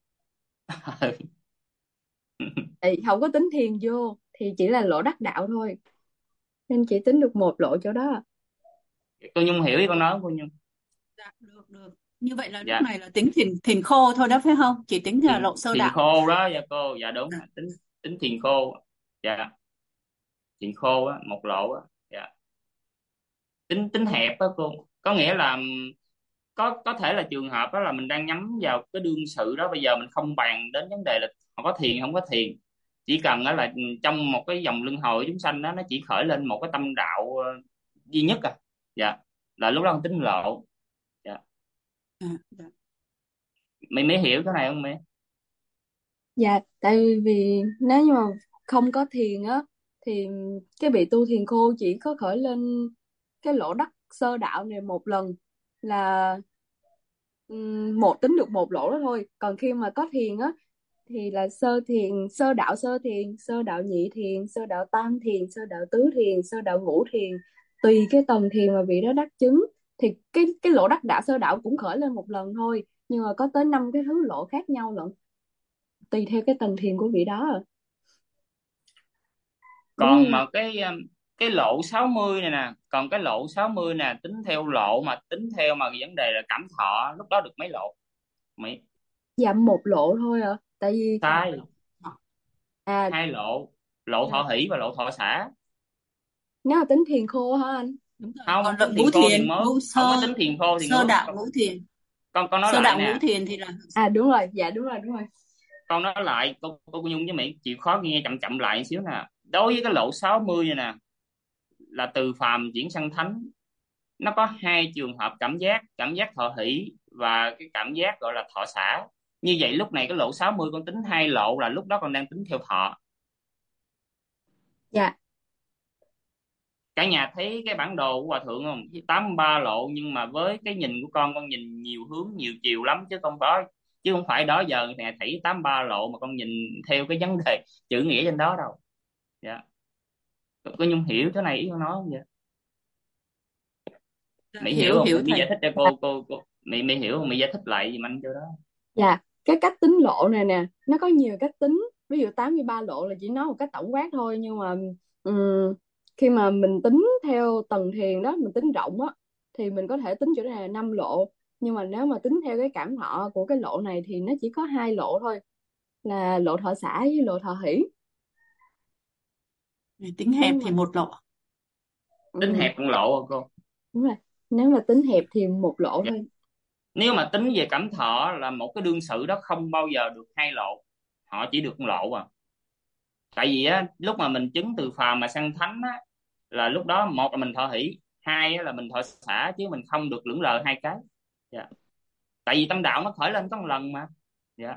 Tại không có tính thiền vô thì chỉ là lộ đắc đạo thôi, nên chỉ tính được một lộ chỗ đó. Cô Nhung hiểu ý con nói không cô Nhung? Dạ được. Như vậy là lúc Dạ. này là tính thiền khô thôi đó phải không? Chỉ tính là thiền, lộ sơ thiền đạo. khô đó. Dạ cô, dạ đúng, Dạ. tính tính thiền khô. Dạ. Thiền khô á, 1 lộ á. Dạ. Tính hẹp á cô, có nghĩa là có thể là trường hợp đó là mình đang nhắm vào cái đương sự đó, bây giờ mình không bàn đến vấn đề là họ có thiền không có thiền, chỉ cần đó là trong một cái dòng luân hồi chúng sanh đó, nó chỉ khởi lên một cái tâm đạo duy nhất à. Dạ. Là lúc đó không tính lộ. Dạ. Dạ. Mày mới hiểu cái này không mày? Dạ, tại vì nếu như mà không có thiền á thì cái vị tu thiền khô chỉ có khởi lên cái lỗ đắc sơ đạo này một lần là tính được một lỗ đó thôi. Còn khi mà có thiền á thì là sơ thiền, sơ thiền, sơ đạo nhị thiền, sơ đạo tam thiền, sơ đạo tứ thiền, sơ đạo ngũ thiền. Tùy cái tầng thiền mà vị đó đắc chứng thì cái lỗ đắc đạo sơ đạo cũng khởi lên một lần thôi, nhưng mà có tới 5 cái thứ lỗ khác nhau lận, tùy theo cái tầng thiền của vị đó à. Còn Đúng. mà cái lộ 60 này nè, còn cái lộ 60 nè, tính theo lộ mà tính theo mà vấn đề là cảm thọ, lúc đó được mấy lộ mày? Dặm một lộ thôi à, tại vì Sai. à 2 lộ, lộ thọ hỷ và lộ thọ xả. nếu mà tính thiền khô hả anh? Đúng rồi. Không, Còn tính luận thiền ngũ khô thiền thiền, mới, không có tính thiền khô thiền sơ ướt. đạo ngũ thiền. Con nói Sơ lại đạo ngũ nè, thiền thì là Đúng rồi, dạ đúng rồi, đúng rồi. con nói lại, cô Nhung với Mỹ chịu khó nghe chậm chậm lại một xíu nè. Đối với cái lộ 60 này nè, là từ phàm chuyển sang thánh, nó có 2 trường hợp cảm giác thọ hỷ và cái cảm giác gọi là thọ xả. Như vậy lúc này cái lộ 60 con tính 2 lộ là lúc đó con đang tính theo thọ. Dạ. Cả nhà thấy cái bản đồ của hòa thượng không? 83 lộ, nhưng mà với cái nhìn của con nhìn nhiều hướng nhiều chiều lắm, chứ không phải đó giờ nè thảy 83 lộ mà con nhìn theo cái vấn đề chữ nghĩa trên đó đâu. Dạ. Cô Nhung hiểu cái này ý con nói không vậy? Mỹ hiểu hiểu không? hiểu Mỹ giải thầy. thích cho cô Mỹ Mỹ hiểu không? Mỹ giải thích lại giùm anh cho đó. Dạ, cái cách tính lộ này nè, nó có nhiều cách tính, ví dụ 83 lộ là chỉ nói một cách tổng quát thôi, nhưng mà khi mà mình tính theo tầng thiền đó, mình tính rộng á, thì mình có thể tính chỗ này là 5 lộ. Nhưng mà nếu mà tính theo cái cảm thọ của cái lộ này thì nó chỉ có 2 lộ thôi, là lộ thọ xả với lộ thọ hỷ. Tính hẹp Nhưng thì mà một lộ. Tính hẹp con lộ à cô? đúng rồi, nếu mà tính hẹp thì một lộ Dạ. thôi. Nếu mà tính về cảm thọ là một cái đương sự đó không bao giờ được 2 lộ, họ chỉ được 1 lộ à. Tại vì á, lúc mà mình chứng từ phàm mà sang thánh á, là lúc đó một là mình thọ hỷ, hai á, là mình thọ xả, chứ mình không được lưỡng lờ 2 cái. Dạ. Tại vì tâm đạo nó khởi lên có 1 lần mà. Dạ.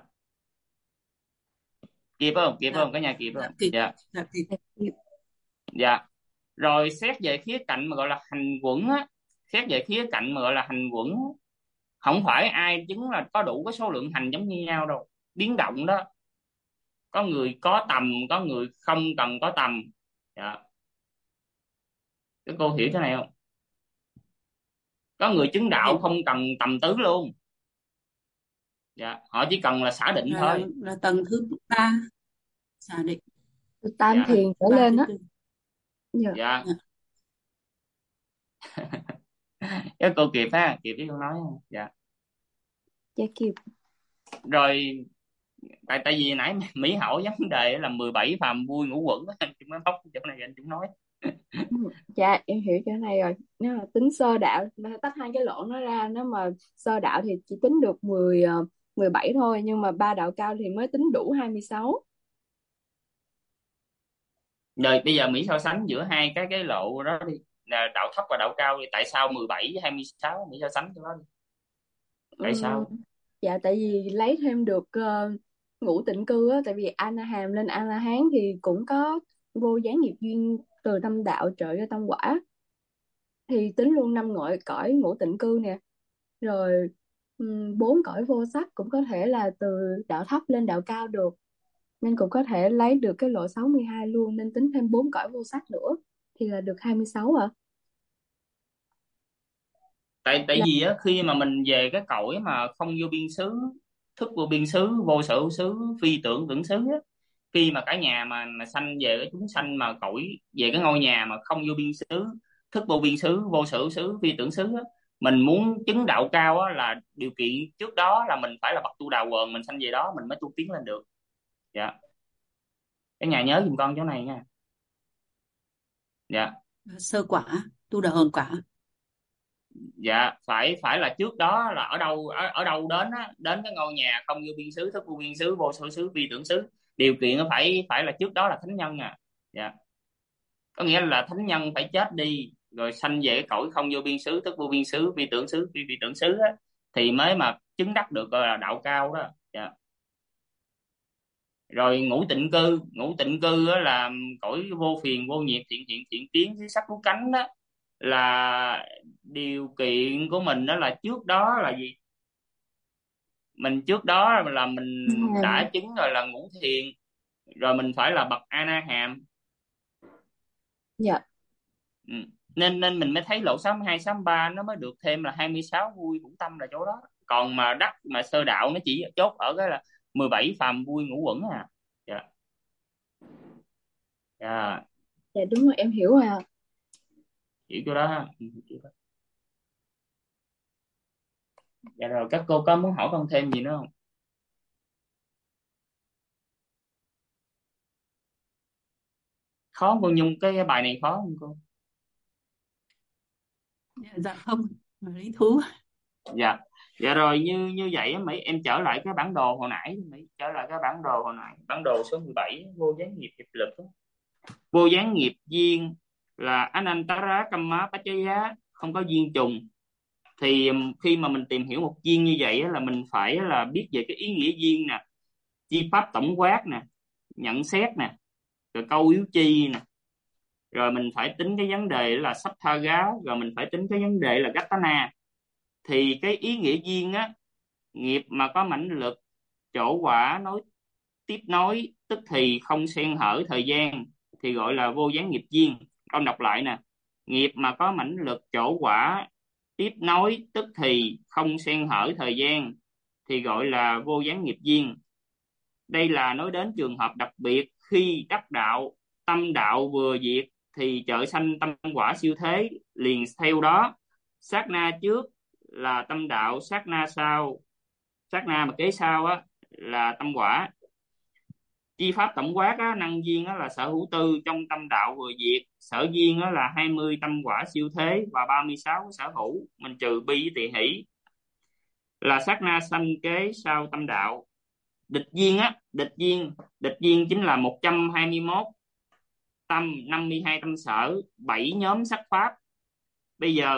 Kịp không, kịp Dạ, không cả nhà, kịp dạ không? kịp, Dạ. dạ kịp. Dạ. Rồi xét về khía cạnh mà gọi là hành quẩn á, xét về khía cạnh mà gọi là hành quẩn á, không phải ai chứng là có đủ cái số lượng hành giống như nhau đâu, biến động đó. Có người có tầm, có người không cần có tầm. Dạ. Các cô hiểu thế này không? Có người chứng đạo không cần tầm tứ luôn. Dạ. Họ chỉ cần là xả định Là thôi. tầng thứ 3, xả định. Từ tam Dạ. thiền trở 3 lên thứ á. 4. Dạ. Dạ. Dạ. Các cô kịp ha, kịp với con nói không? Dạ. Dạ kịp. Rồi tại vì nãy Mỹ hỏi vấn đề là 17 phàm vui ngũ quẩn á, chúng nó hóc chỗ này anh chúng nói. Dạ em hiểu chỗ này rồi. Nếu mà tính sơ đạo mà tách 2 cái lỗ nó ra, nếu mà sơ đạo thì chỉ tính được 17 thôi, nhưng mà 3 đạo cao thì mới tính đủ 26. Rồi bây giờ Mỹ so sánh giữa hai cái lộ đó đi, là đạo thấp và đạo cao đi. Tại sao 17 với 26? Mỹ so sánh cho đó đi. Tại Ừm, sao? dạ tại vì lấy thêm được ngũ tịnh cư á, tại vì A Na Hàm lên A La Hán thì cũng có vô gián nghiệp duyên từ tâm đạo trợ cho tâm quả, thì tính luôn 5 ngội cõi ngũ tịnh cư nè, rồi 4 cõi vô sắc cũng có thể là từ đạo thấp lên đạo cao được, nên cũng có thể lấy được cái lộ 62 luôn, nên tính thêm 4 cõi vô sắc nữa thì là được 26 ạ. Tại Dạ. vì á, khi mà mình về cái cõi mà không vô biên xứ, thức vô biên xứ, vô sở hữu xứ, phi tưởng tưởng xứ á, khi mà cả nhà mà sanh về cái chúng sanh mà cõi, về cái ngôi nhà mà không vô biên xứ, thức vô biên xứ, vô sở hữu xứ, phi tưởng xứ á, mình muốn chứng đạo cao á, là điều kiện trước đó là mình phải là bậc tu đà quần, mình sanh về đó mình mới tu tiến lên được. Dạ. Cả nhà nhớ giùm con chỗ này nha. Dạ. Sơ quả, tu đà hồn quả. Dạ, phải phải là trước đó là ở đâu đến á, đến cái ngôi nhà không vô biên xứ, thức vô biên xứ, vô sở xứ, vi tưởng xứ. Điều kiện nó phải phải là trước đó là thánh nhân à. Dạ. Có nghĩa là thánh nhân phải chết đi rồi sanh về cái cõi không vô biên xứ, thức vô biên xứ, vi tưởng xứ, vi tưởng xứ á, thì mới mà chứng đắc được gọi là đạo cao đó. Dạ. Rồi ngũ tịnh cư á, là cõi vô phiền vô nhiệt, thiện thiện thiện tiến, dưới sắc cứu cánh đó, là điều kiện của mình đó là trước đó là gì? Mình trước đó là mình đã chứng rồi là ngũ thiền, rồi mình phải là bậc A Na Hàm. Dạ. Ừ. Nên mình mới thấy lộ 62 63 nó mới được thêm là 26 vui ngũ tâm là chỗ đó. Còn mà đắc mà sơ đạo nó chỉ chốt ở cái là 17 phàm vui ngũ uẩn à. Dạ. Dạ. Dạ đúng rồi, em hiểu rồi ạ. Hiểu chỗ đó ha. Ừ, hiểu đó. Dạ rồi các cô có muốn hỏi con thêm gì nữa không? Khó không cô Nhung, cái bài này khó không cô? Dạ không, lý thú. Dạ. Dạ rồi như như vậy á, Mỹ em trở lại cái bản đồ hồi nãy, Mỹ trở lại cái bản đồ hồi nãy, bản đồ số 17, vô gián nghiệp nghiệp lực á. Vô gián nghiệp duyên là Anantara Kamma Pachaya, không có duyên trùng. Thì khi mà mình tìm hiểu một duyên như vậy á, là mình phải là biết về cái ý nghĩa duyên nè, chi pháp tổng quát nè, nhận xét nè, rồi câu yếu chi nè, rồi mình phải tính cái vấn đề là Satthaga, rồi mình phải tính cái vấn đề là Gatana. Thì cái ý nghĩa duyên á, nghiệp mà có mãnh lực, trổ quả, tiếp nối tức thì, không xen hở thời gian, thì gọi là vô gián nghiệp duyên. Con đọc lại nè: nghiệp mà có mãnh lực, trổ quả, tiếp nối tức thì, không xen hở thời gian, thì gọi là vô gián nghiệp duyên. Đây là nói đến trường hợp đặc biệt khi đắc đạo, tâm đạo vừa diệt thì chợ sanh tâm quả siêu thế liền theo đó. Sát na trước là tâm đạo, sát na mà kế sau á là tâm quả. Chi pháp tổng quát á, năng duyên á, là sở hữu tư trong tâm đạo vừa diệt, sở duyên á, là 20 tâm quả siêu thế và 36 sở hữu, mình trừ bi với tỳ hỷ, là sát na sanh kế sau tâm đạo. Địch duyên á, địch duyên chính là 121 tâm, 52 tâm sở, 7 nhóm sắc pháp. Bây giờ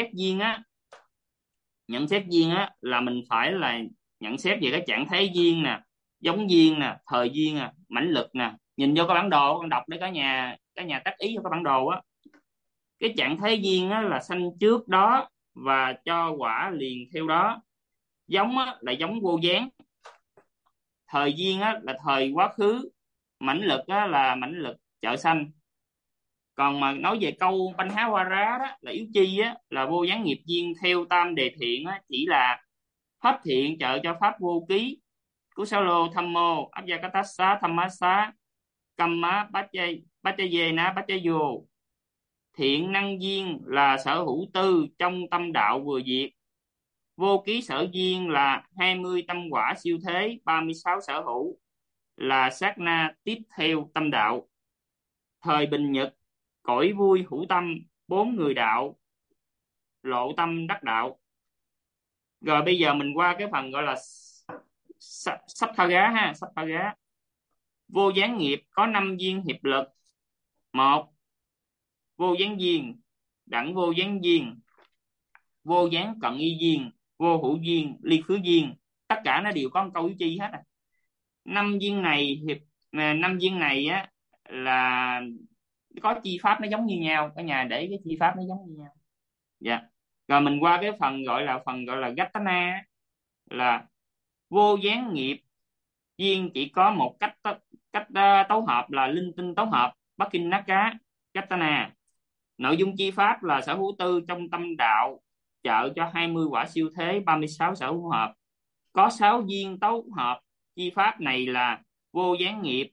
nhận xét duyên á là mình phải là nhận xét về cái trạng thái duyên nè, giống duyên nè, thời duyên nè, mãnh lực nè. Nhìn vô cái bản đồ con đọc để cả nhà tác ý vô cái bản đồ á. Cái trạng thái duyên á là sanh trước đó và cho quả liền theo đó. Giống á là giống vô gián. Thời duyên á là thời quá khứ. Mãnh lực á là mãnh lực chợ sanh. Còn mà nói về câu Banh Há Hoa Rá đó là yếu chi á là vô gián nghiệp duyên theo tam đề thiện á, chỉ là pháp thiện trợ cho pháp vô ký. Kusalo Thammo Abhyakatassa Thammassa Kamma Bachayena Bachayo. Thiện năng duyên là sở hữu tư trong tâm đạo vừa diệt. Vô ký sở duyên là 20 tâm quả siêu thế, 36 sở hữu là sát na tiếp theo tâm đạo. Thời bình nhật, cõi vui hữu tâm, 4 người đạo, lộ tâm đắc đạo. Rồi bây giờ mình qua cái phần gọi là Sappagá ha, Sappagá. Vô gián nghiệp có 5 duyên hiệp lực. 1. Vô gián duyên, đẳng vô gián duyên, vô gián cận y duyên, vô hữu duyên, ly khứ duyên. Tất cả nó đều có một câu yếu chi hết. 5 duyên này á là có chi pháp nó giống như nhau, cả nhà để cái chi pháp nó giống như nhau. Dạ. Rồi mình qua cái phần gọi là Gatana, là vô gián nghiệp duyên chỉ có một cách tấu hợp là linh tinh tấu hợp Pakinaka Gatana. Nội dung chi pháp là sở hữu tư trong tâm đạo, trợ cho 20 quả siêu thế, 36 sở hữu hợp. Có 6 duyên tấu hợp. Chi pháp này là vô gián nghiệp,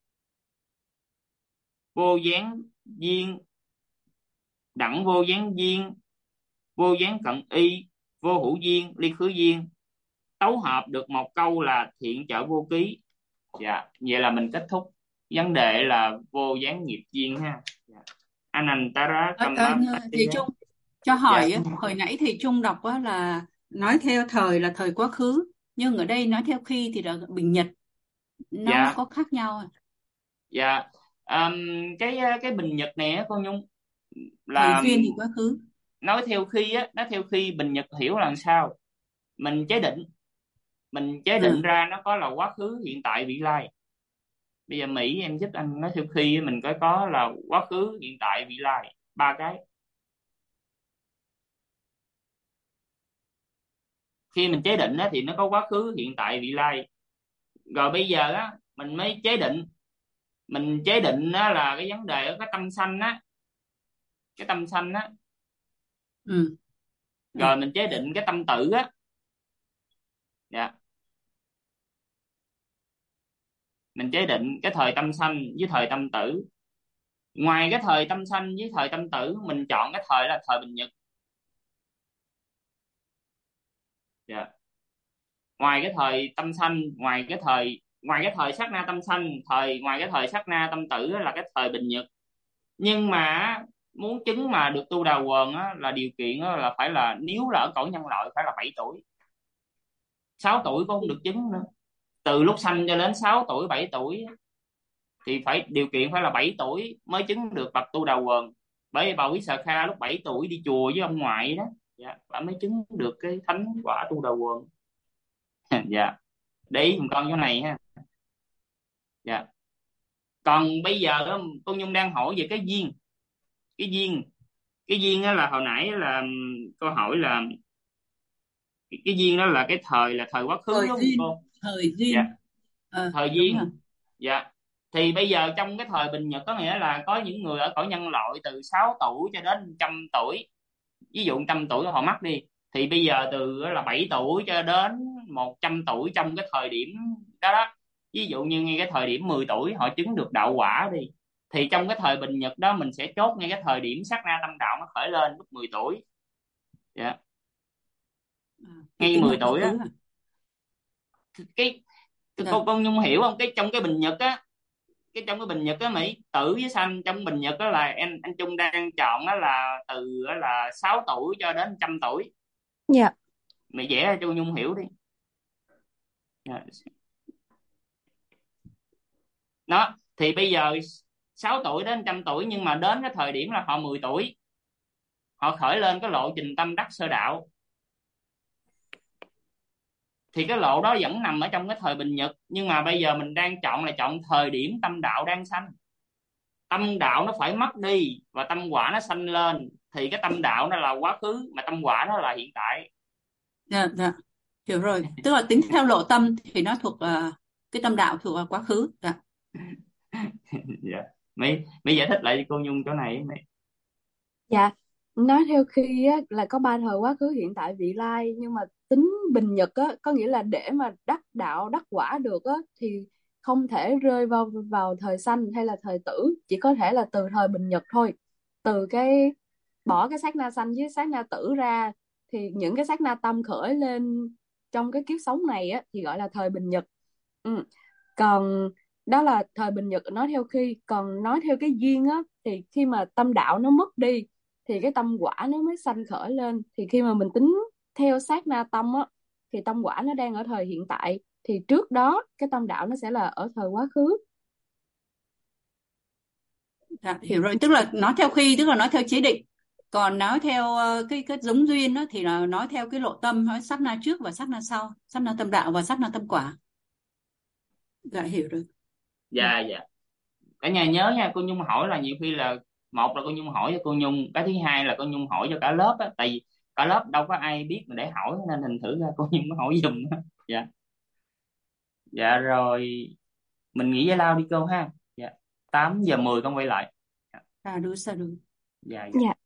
vô gián duyên, đẳng vô gián duyên, vô gián cận y, vô hữu duyên, ly khứ duyên. Tấu hợp được một câu là thiện trợ vô ký. Dạ, vậy là mình kết thúc vấn đề là vô gián nghiệp duyên ha. Dạ. Anantara Kamma. Thầy Trung cho hỏi, Dạ. hồi nãy thầy Trung đọc á là nói theo thời là thời quá khứ, nhưng ở đây nói theo khi thì là bình nhật, nó Dạ. có khác nhau à? Dạ. Cái bình nhật này á cô Nhung là Thời duyên thì quá khứ. nói theo khi bình nhật hiểu là sao? Mình chế định ra nó có là quá khứ, hiện tại, vị lai. Bây giờ Mỹ em giúp anh nói theo khi mình có là quá khứ, hiện tại, vị lai, 3 cái. Khi mình chế định á, thì nó có quá khứ, hiện tại, vị lai. Rồi bây giờ á mình mới chế định á, là cái vấn đề ở cái tâm sanh á, rồi mình chế định cái tâm tử á. Dạ. Mình chế định cái thời tâm sanh với thời tâm tử. Ngoài cái thời tâm sanh với thời tâm tử, mình chọn cái thời là thời bình nhật. Dạ. Ngoài cái thời tâm sanh, ngoài cái thời sát na tâm sanh, ngoài cái thời sát na tâm tử là cái thời bình nhật. Nhưng mà muốn chứng mà được tu đà quần á, là điều kiện á, là phải là nếu là ở cõi nhân loại phải là 7 tuổi. 6 tuổi cũng không được chứng nữa. Từ lúc sanh cho đến 6 tuổi 7 tuổi thì điều kiện phải là 7 tuổi mới chứng được bậc tu đà quần. Bởi vì bà Quý Xà Kha lúc 7 tuổi đi chùa với ông ngoại đó, dạ, bà mới chứng được cái thánh quả tu đà quần. Dạ. Để ý cùng con chỗ này ha. Dạ. Còn bây giờ cô Nhung đang hỏi về cái duyên. Cái duyên đó là hồi nãy là câu hỏi là cái duyên đó là cái thời là thời quá khứ, đúng không cô? Thời duyên. Dạ. Thời duyên. Dạ. Thì bây giờ trong cái thời bình nhật có nghĩa là có những người ở cõi nhân loại từ 6 tuổi cho đến 100 tuổi. Ví dụ 100 tuổi họ mắc đi, thì bây giờ từ là 7 tuổi cho đến 100 tuổi trong cái thời điểm đó ví dụ như ngay cái thời điểm 10 tuổi họ chứng được đạo quả đi, thì trong cái thời bình nhật đó mình sẽ chốt ngay cái thời điểm sát na tâm đạo nó khởi lên lúc 10 tuổi. Dạ. thì Ngay tính 10 theo quá tuổi á. khứ à? Cái Dạ. con Nhung hiểu không, cái trong cái bình nhật á, cái trong cái bình nhật á Mỹ, tử với sanh trong bình nhật đó là anh Trung đang chọn đó là từ đó là 6 tuổi cho đến 100 tuổi. Dạ. Mày vẽ ra cho Nhung hiểu đi. Dạ. Đó thì bây giờ 6 tuổi đến 100 tuổi, nhưng mà đến cái thời điểm là họ 10 tuổi họ khởi lên cái lộ trình tâm đắc sơ đạo, thì cái lộ đó vẫn nằm ở trong cái thời bình nhật, nhưng mà bây giờ mình đang chọn là chọn thời điểm tâm đạo đang sanh. Tâm đạo nó phải mất đi và tâm quả nó sanh lên, thì cái tâm đạo nó là quá khứ mà tâm quả nó là hiện tại. Dạ, dạ, hiểu rồi. Tức là tính theo lộ tâm thì nó thuộc cái tâm đạo thuộc quá khứ. Dạ. Dạ. Mỹ giải thích lại cho cô Nhung chỗ này Mỹ. Dạ, nói theo khi á, là có ba thời quá khứ hiện tại vị lai, nhưng mà tính bình nhật á, có nghĩa là để mà đắc đạo đắc quả được á, thì không thể rơi vào thời sanh hay là thời tử, chỉ có thể là từ thời bình nhật thôi. Từ cái bỏ cái sát na sanh với sát na tử ra, thì những cái sát na tâm khởi lên trong cái kiếp sống này á thì gọi là thời bình nhật. Ừ. Còn đó là thời bình nhật nói theo khi, còn nói theo cái duyên á, thì khi mà tâm đạo nó mất đi thì cái tâm quả nó mới sanh khởi lên. Thì khi mà mình tính theo sát na tâm á, thì tâm quả nó đang ở thời hiện tại, thì trước đó cái tâm đạo nó sẽ là ở thời quá khứ. Dạ, hiểu rồi. Tức là nói theo khi, tức là nói theo chế định. Còn nói theo cái giống duyên đó, thì là nói theo cái lộ tâm, nói sát na trước và sát na sau, sát na tâm đạo và sát na tâm quả. Dạ, hiểu rồi. Dạ. Dạ. Cả nhà nhớ nha, cô Nhung hỏi là nhiều khi là, một là cô Nhung hỏi cho cô Nhung, cái thứ hai là cô Nhung hỏi cho cả lớp á, tại vì cả lớp đâu có ai biết mà để hỏi, nên thành thử ra cô Nhung mới hỏi giùm á. Dạ. Dạ rồi, mình nghỉ giải lao đi cô ha. Dạ. 8:10 con quay lại. Sa đu, sa đu. Dạ. Dạ. Dạ.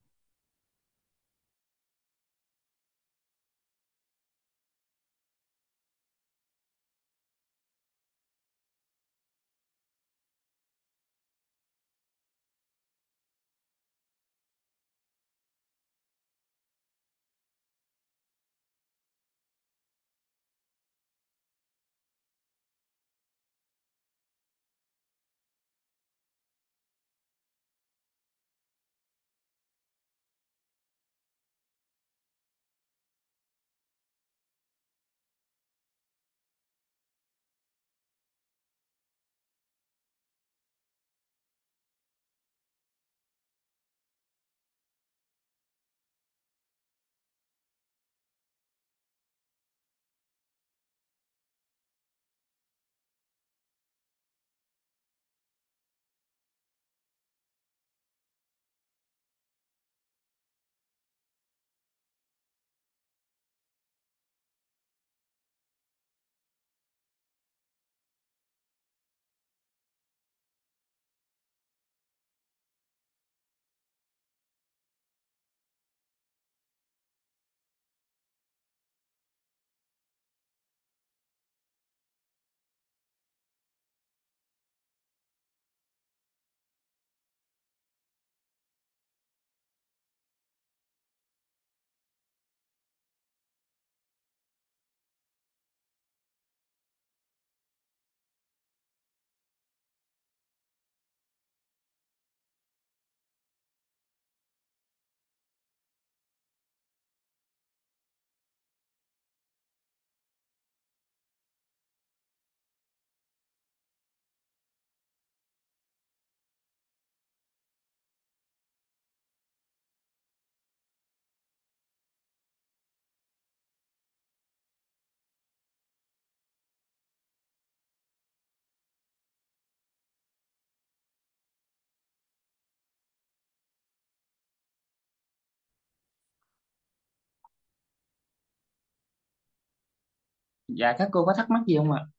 Dạ, các cô có thắc mắc gì không ạ?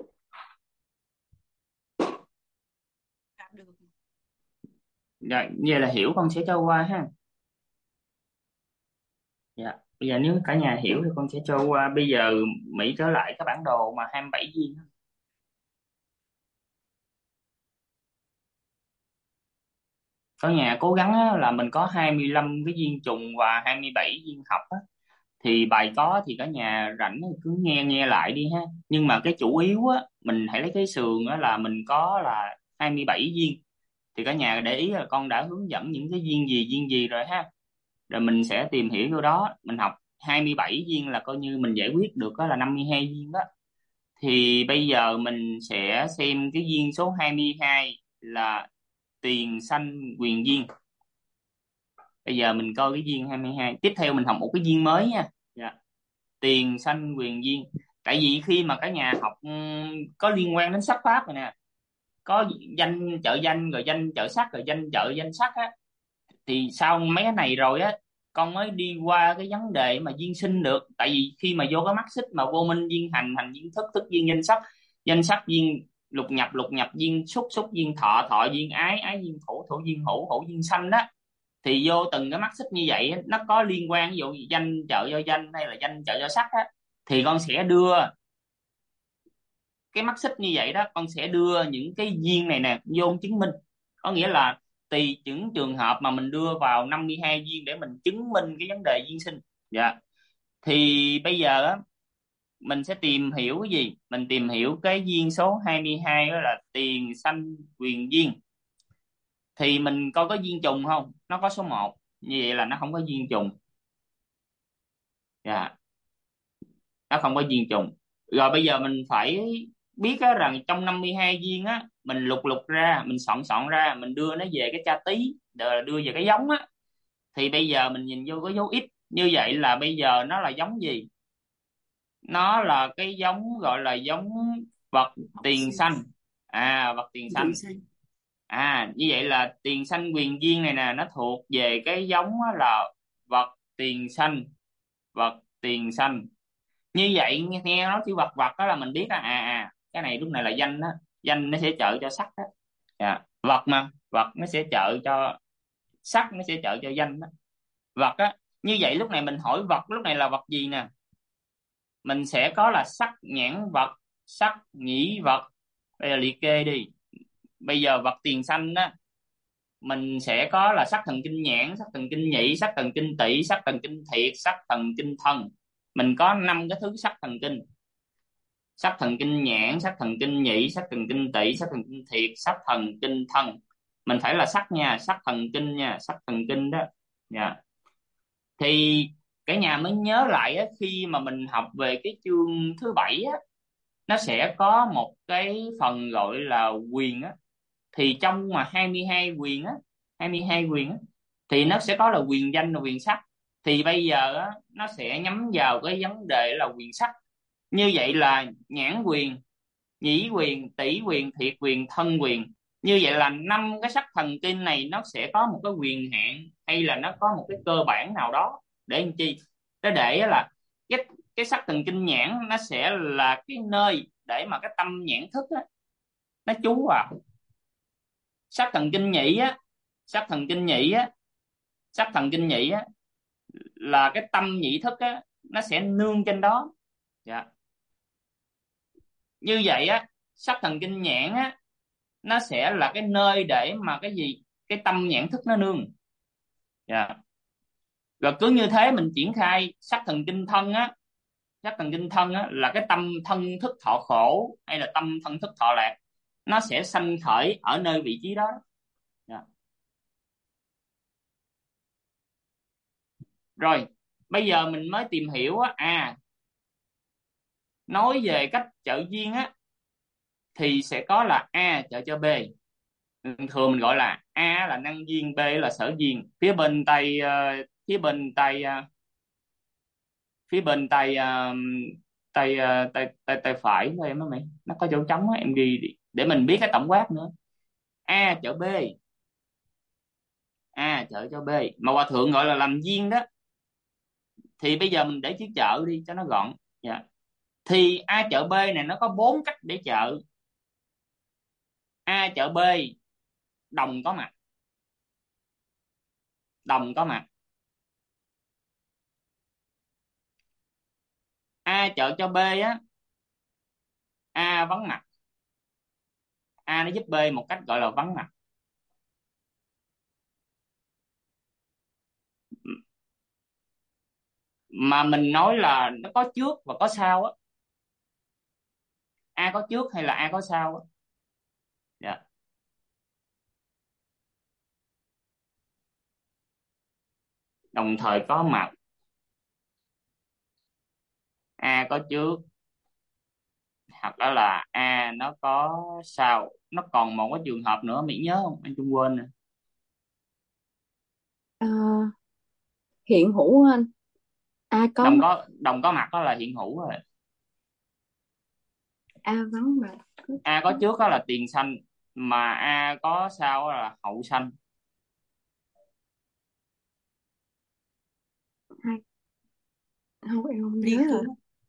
Dạ, được. Dạ, vậy là hiểu con sẽ cho qua ha. Dạ. Bây giờ nếu cả nhà hiểu thì con sẽ cho qua. Bây giờ Mỹ trở lại cái bản đồ mà 27 viên. Có nhà cố gắng á, là mình có 25 cái viên trùng và 27 viên học á. Thì bài có thì cả nhà rảnh thì cứ nghe nghe lại đi ha. Nhưng mà cái chủ yếu á mình hãy lấy cái sườn á là mình có là 27 viên. Thì cả nhà để ý là con đã hướng dẫn những cái viên gì rồi ha. Rồi mình sẽ tìm hiểu vô đó, mình học 27 viên là coi như mình giải quyết được đó là 52 viên đó. Thì bây giờ mình sẽ xem cái viên số 22 là tiền sanh quyền viên. Bây giờ mình coi cái viên 22. Tiếp theo mình học một cái viên mới nha. Dạ. Tiền sanh quyền viên. Tại vì khi mà cả nhà học có liên quan đến sắc pháp rồi nè, có danh trợ danh rồi danh trợ sắc rồi danh trợ danh sắc á, thì sau mấy cái này rồi á con mới đi qua cái vấn đề mà duyên sinh được. Tại vì khi mà vô cái mắt xích mà vô minh duyên hành, hành duyên thức, thức duyên danh sắc duyên lục nhập duyên xúc, xúc duyên thọ, thọ duyên ái, ái duyên thủ, thủ duyên hữu, hữu duyên sanh đó. Thì vô từng cái mắt xích như vậy á, nó có liên quan, ví dụ danh trợ do danh hay là danh trợ do sắc á, thì con sẽ đưa cái mắt xích như vậy đó, con sẽ đưa những cái duyên này nè vô chứng minh. Có nghĩa là tùy những trường hợp mà mình đưa vào 52 duyên để mình chứng minh cái vấn đề duyên sinh. Dạ. Thì bây giờ á mình sẽ tìm hiểu cái gì? Mình tìm hiểu cái duyên số 22 đó là tiền sanh quyền duyên. Thì mình coi có duyên trùng không? Nó có số 1. Như vậy là nó không có duyên trùng. Dạ. Nó không có duyên trùng. Rồi bây giờ mình phải biết á, rằng trong 52 viên á mình lục lục ra, mình soạn soạn ra, mình đưa nó về cái cha tí, đưa về cái giống á. Thì bây giờ mình nhìn vô cái dấu ít như vậy là bây giờ nó là giống gì? Nó là cái giống gọi là giống vật tiền sanh. Vật tiền sanh. Như vậy là tiền sanh quyền duyên này nè, nó thuộc về cái giống á là vật tiền sanh. Vật tiền sanh. Như vậy nghe nó chữ vật vật đó là mình biết cái này lúc này là danh đó. Danh nó sẽ trợ cho sắc đó. Dạ. Vật mà vật nó sẽ trợ cho sắc, nó sẽ trợ cho danh đó. Vật á, như vậy lúc này mình hỏi vật lúc này là vật gì nè, mình sẽ có là sắc nhãn vật, sắc nhĩ vật. Bây giờ liệt kê đi. Bây giờ vật tiền sanh đó mình sẽ có là sắc thần kinh nhãn, sắc thần kinh nhĩ, sắc thần kinh tỷ, sắc thần kinh thiệt, sắc thần kinh thân. Mình có 5 cái thứ sắc thần kinh: sắc thần kinh nhãn, sắc thần kinh nhĩ, sắc thần kinh tỷ, sắc thần kinh thiệt, sắc thần kinh thân. Mình phải là sắc nha, sắc thần kinh nha, sắc thần kinh đó nha. Thì cả nhà mới nhớ lại á, khi mà mình học về cái chương thứ 7 á, nó sẽ có một cái phần gọi là quyền á. Thì trong mà 22 quyền á, 22 quyền á, thì nó sẽ có là quyền danh và quyền sắc. Thì bây giờ á, nó sẽ nhắm vào cái vấn đề là quyền sắc. Như vậy là nhãn quyền, nhĩ quyền, tỷ quyền, thiệt quyền, thân quyền. Như vậy là 5 cái sắc thần kinh này nó sẽ có một cái quyền hạn, hay là nó có một cái cơ bản nào đó để làm chi? Để là cái sắc thần kinh nhãn nó sẽ là cái nơi để mà cái tâm nhãn thức á, nó chú vào. Sắc thần kinh nhĩ á, sắc thần kinh nhĩ á, sắc thần kinh nhĩ á là cái tâm nhĩ thức á, nó sẽ nương trên đó. Dạ. Như vậy á, sắc thần kinh nhãn á nó sẽ là cái nơi để mà cái gì, cái tâm nhãn thức nó nương. Dạ. Rồi cứ như thế mình triển khai sắc thần kinh thân á. Sắc thần kinh thân á là cái tâm thân thức thọ khổ hay là tâm thân thức thọ lạc, nó sẽ sanh khởi ở nơi vị trí đó. Dạ. Rồi bây giờ mình mới tìm hiểu á, nói về cách trợ duyên á thì sẽ có là A trợ cho B. Thường mình gọi là A là năng duyên, B là sở duyên. Phía bên tay phía bên tay phía bên tay tay phải của em á mày, nó có chỗ trống á, em ghi đi để mình biết cái tổng quát nữa. A trợ B, A trợ cho B mà hòa thượng gọi là làm duyên đó. Thì bây giờ mình để chữ trợ đi cho nó gọn. Dạ. Thì A trợ B này nó có 4 cách để trợ. A trợ B đồng có mặt, đồng có mặt. A trợ cho B á, A vắng mặt, A nó giúp B một cách gọi là vắng mặt. mà mình nói là nó có trước và có sau á. A có trước hay là A có sau á? Dạ. Đồng thời có mặt, A có trước, hoặc đó là A nó có sau. Nó còn một cái trường hợp nữa Mỹ nhớ không, anh Trung quên nè. À, hiện hữu anh. A có mặt, Đồng có mặt đó là hiện hữu rồi. A vắng mặt. A có trước đó là tiền sanh, mà A có sau đó là hậu sanh. Hai, không em không Lý nhớ thú. rồi.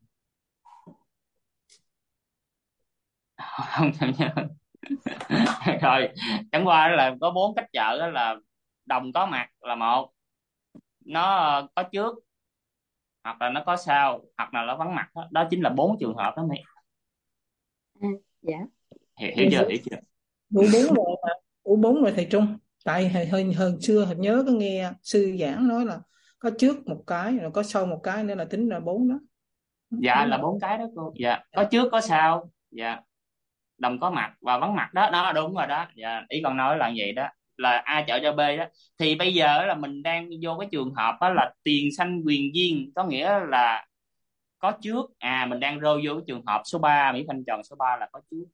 Không thể nhớ. Rồi chẳng qua đó là có 4 cách trợ, đó là đồng có mặt là một, nó có trước, hoặc là nó có sau, hoặc là nó vắng mặt đó. Đó chính là 4 trường hợp đó mày. À, dạ. Hiểu chưa, hiểu chưa? Đủ bốn rồi mà. Đủ bốn rồi thầy Trung. Tại hơi hơn xưa thầy nhớ có nghe sư giảng nói là có trước một cái rồi có sau một cái nữa là tính là bốn đó. Dạ Đúng là rồi. 4 cái đó cô. Dạ có trước có sau, dạ đồng có mặt và vắng mặt đó. Đó đúng rồi đó. Dạ ý con nói là vậy đó, là A trợ cho B đó. Thì bây giờ là mình đang vô cái trường hợp đó là tiền sanh quyền duyên, có nghĩa là có trước. Mình đang rơi vô cái trường hợp số 3, Mỹ Thanh tròn số 3 là có trước.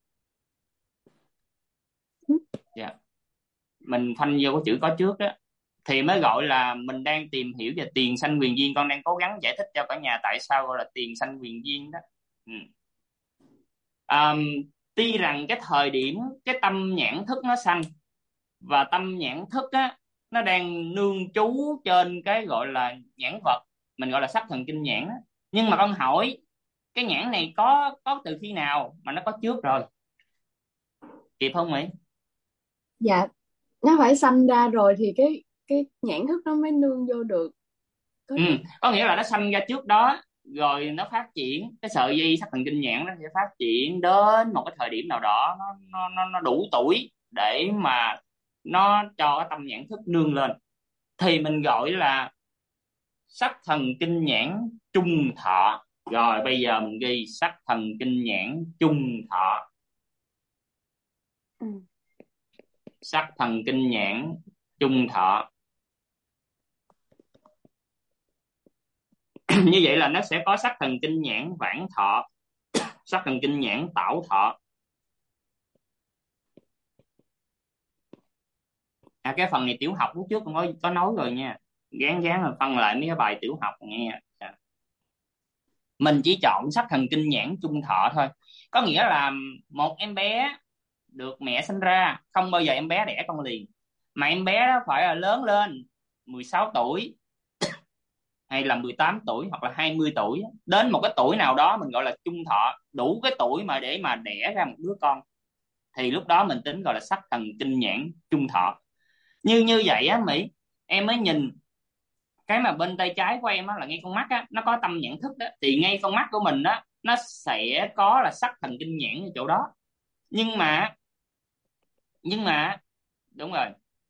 Dạ mình phanh vô cái chữ có trước đó thì mới gọi là mình đang tìm hiểu về tiền sanh quyền duyên. Con đang cố gắng giải thích cho cả nhà tại sao gọi là tiền sanh quyền duyên đó. Ừ. À, tuy rằng cái thời điểm cái tâm nhãn thức nó sanh, và tâm nhãn thức á nó đang nương trú trên cái gọi là nhãn vật, mình gọi là sắc thần kinh nhãn á. Nhưng mà con hỏi cái nhãn này có từ khi nào mà nó có trước rồi, kịp không Mỹ? Dạ, nó phải sanh ra rồi thì cái nhãn thức nó mới nương vô được. Có Ừ, chứ. có nghĩa là nó sanh ra trước đó, rồi nó phát triển cái sợi dây sắc thần kinh nhãn, nó sẽ phát triển đến một cái thời điểm nào đó, nó đủ tuổi để mà nó cho cái tâm nhãn thức nương lên, thì mình gọi là sắc thần kinh nhãn trung thọ. Rồi bây giờ mình ghi sắc thần kinh nhãn trung thọ. Ừ. Sắc thần kinh nhãn trung thọ. Như vậy là nó sẽ có sắc thần kinh nhãn vãng thọ, sắc thần kinh nhãn tảo thọ. Cái phần này tiểu học lúc trước con có nói rồi nha, gán gán là phân lại mấy cái bài tiểu học nghe. Mình chỉ chọn sắc thần kinh nhãn trung thọ thôi, có nghĩa là một em bé được mẹ sinh ra, không bao giờ em bé đẻ con liền, mà em bé đó phải là lớn lên 16 tuổi hay là 18 tuổi hoặc là 20 tuổi, đến một cái tuổi nào đó mình gọi là trung thọ, đủ cái tuổi mà để mà đẻ ra một đứa con, thì lúc đó mình tính gọi là sắc thần kinh nhãn trung thọ. Như vậy á Mỹ, em mới nhìn cái mà bên tay trái của em á, là ngay con mắt á nó có tâm nhãn thức đó, thì ngay con mắt của mình á nó sẽ có là sắc thần kinh nhãn ở chỗ đó. Nhưng mà đúng rồi,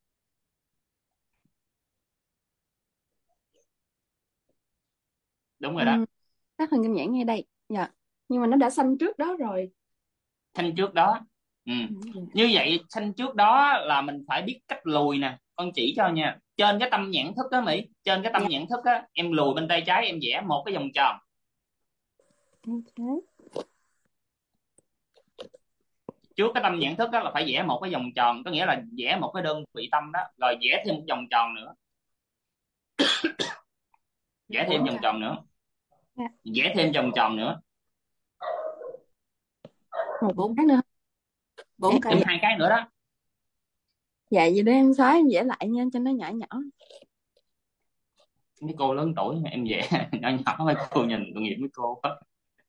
đúng rồi đó. Ừ, sắc thần kinh nhãn ngay đây. Dạ, nhưng mà nó đã sanh trước đó rồi. Thanh trước đó. Ừ. Ừ, dạ. Như vậy thanh trước đó là mình phải biết cách lùi nè, con chỉ cho nha. Trên cái tâm nhãn thức đó Mỹ, trên cái tâm Dạ, nhãn thức á, em lùi bên tay trái, em vẽ một cái vòng tròn. ok. Trước cái tâm nhãn thức đó là phải vẽ một cái vòng tròn, có nghĩa là vẽ một cái đơn vị tâm đó, rồi vẽ thêm một vòng tròn nữa, vẽ thêm Bốn vòng cái. tròn nữa, Dạ. vẽ thêm vòng tròn nữa. Một bốn cái nữa. bốn cái. Thêm 2 cái nữa đó. Dạ, vậy để em xóa em vẽ lại nha cho nó nhỏ nhỏ. Mấy cô lớn tuổi em vẽ nhỏ nhỏ, mấy cô nhìn tội nghiệp mấy cô quá.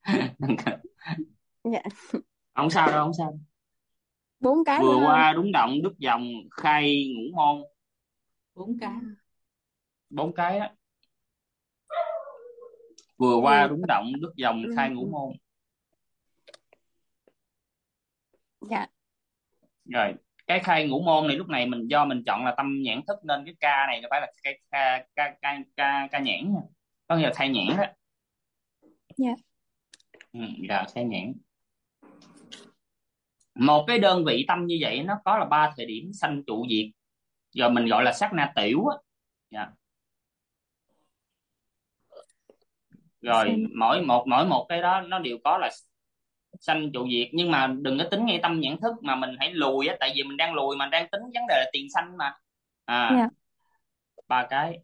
Dạ, Không sao đâu, không sao. bốn cái Vừa nữa không? qua đúng động đứt dòng khai ngũ môn. Bốn cái. 4 cái á. Vừa qua Thì đúng động đứt dòng khai ngũ ừ, môn. dạ. Rồi cái khai ngũ môn này lúc này do mình chọn là tâm nhãn thức, nên cái ca này phải là cái ca nhãn nha. có nghĩa là khai nhãn đó. Dạ. Rồi khai nhãn. Một cái đơn vị tâm như vậy nó có là 3 thời điểm sanh trụ diệt, rồi mình gọi là sát na tiểu á. Dạ. Rồi mỗi một cái đó nó đều có là sanh trụ diệt, nhưng mà đừng có tính ngay tâm nhãn thức, mà mình hãy lùi á, tại vì mình đang lùi mà đang tính vấn đề là tiền sanh mà. Dạ. 3 cái.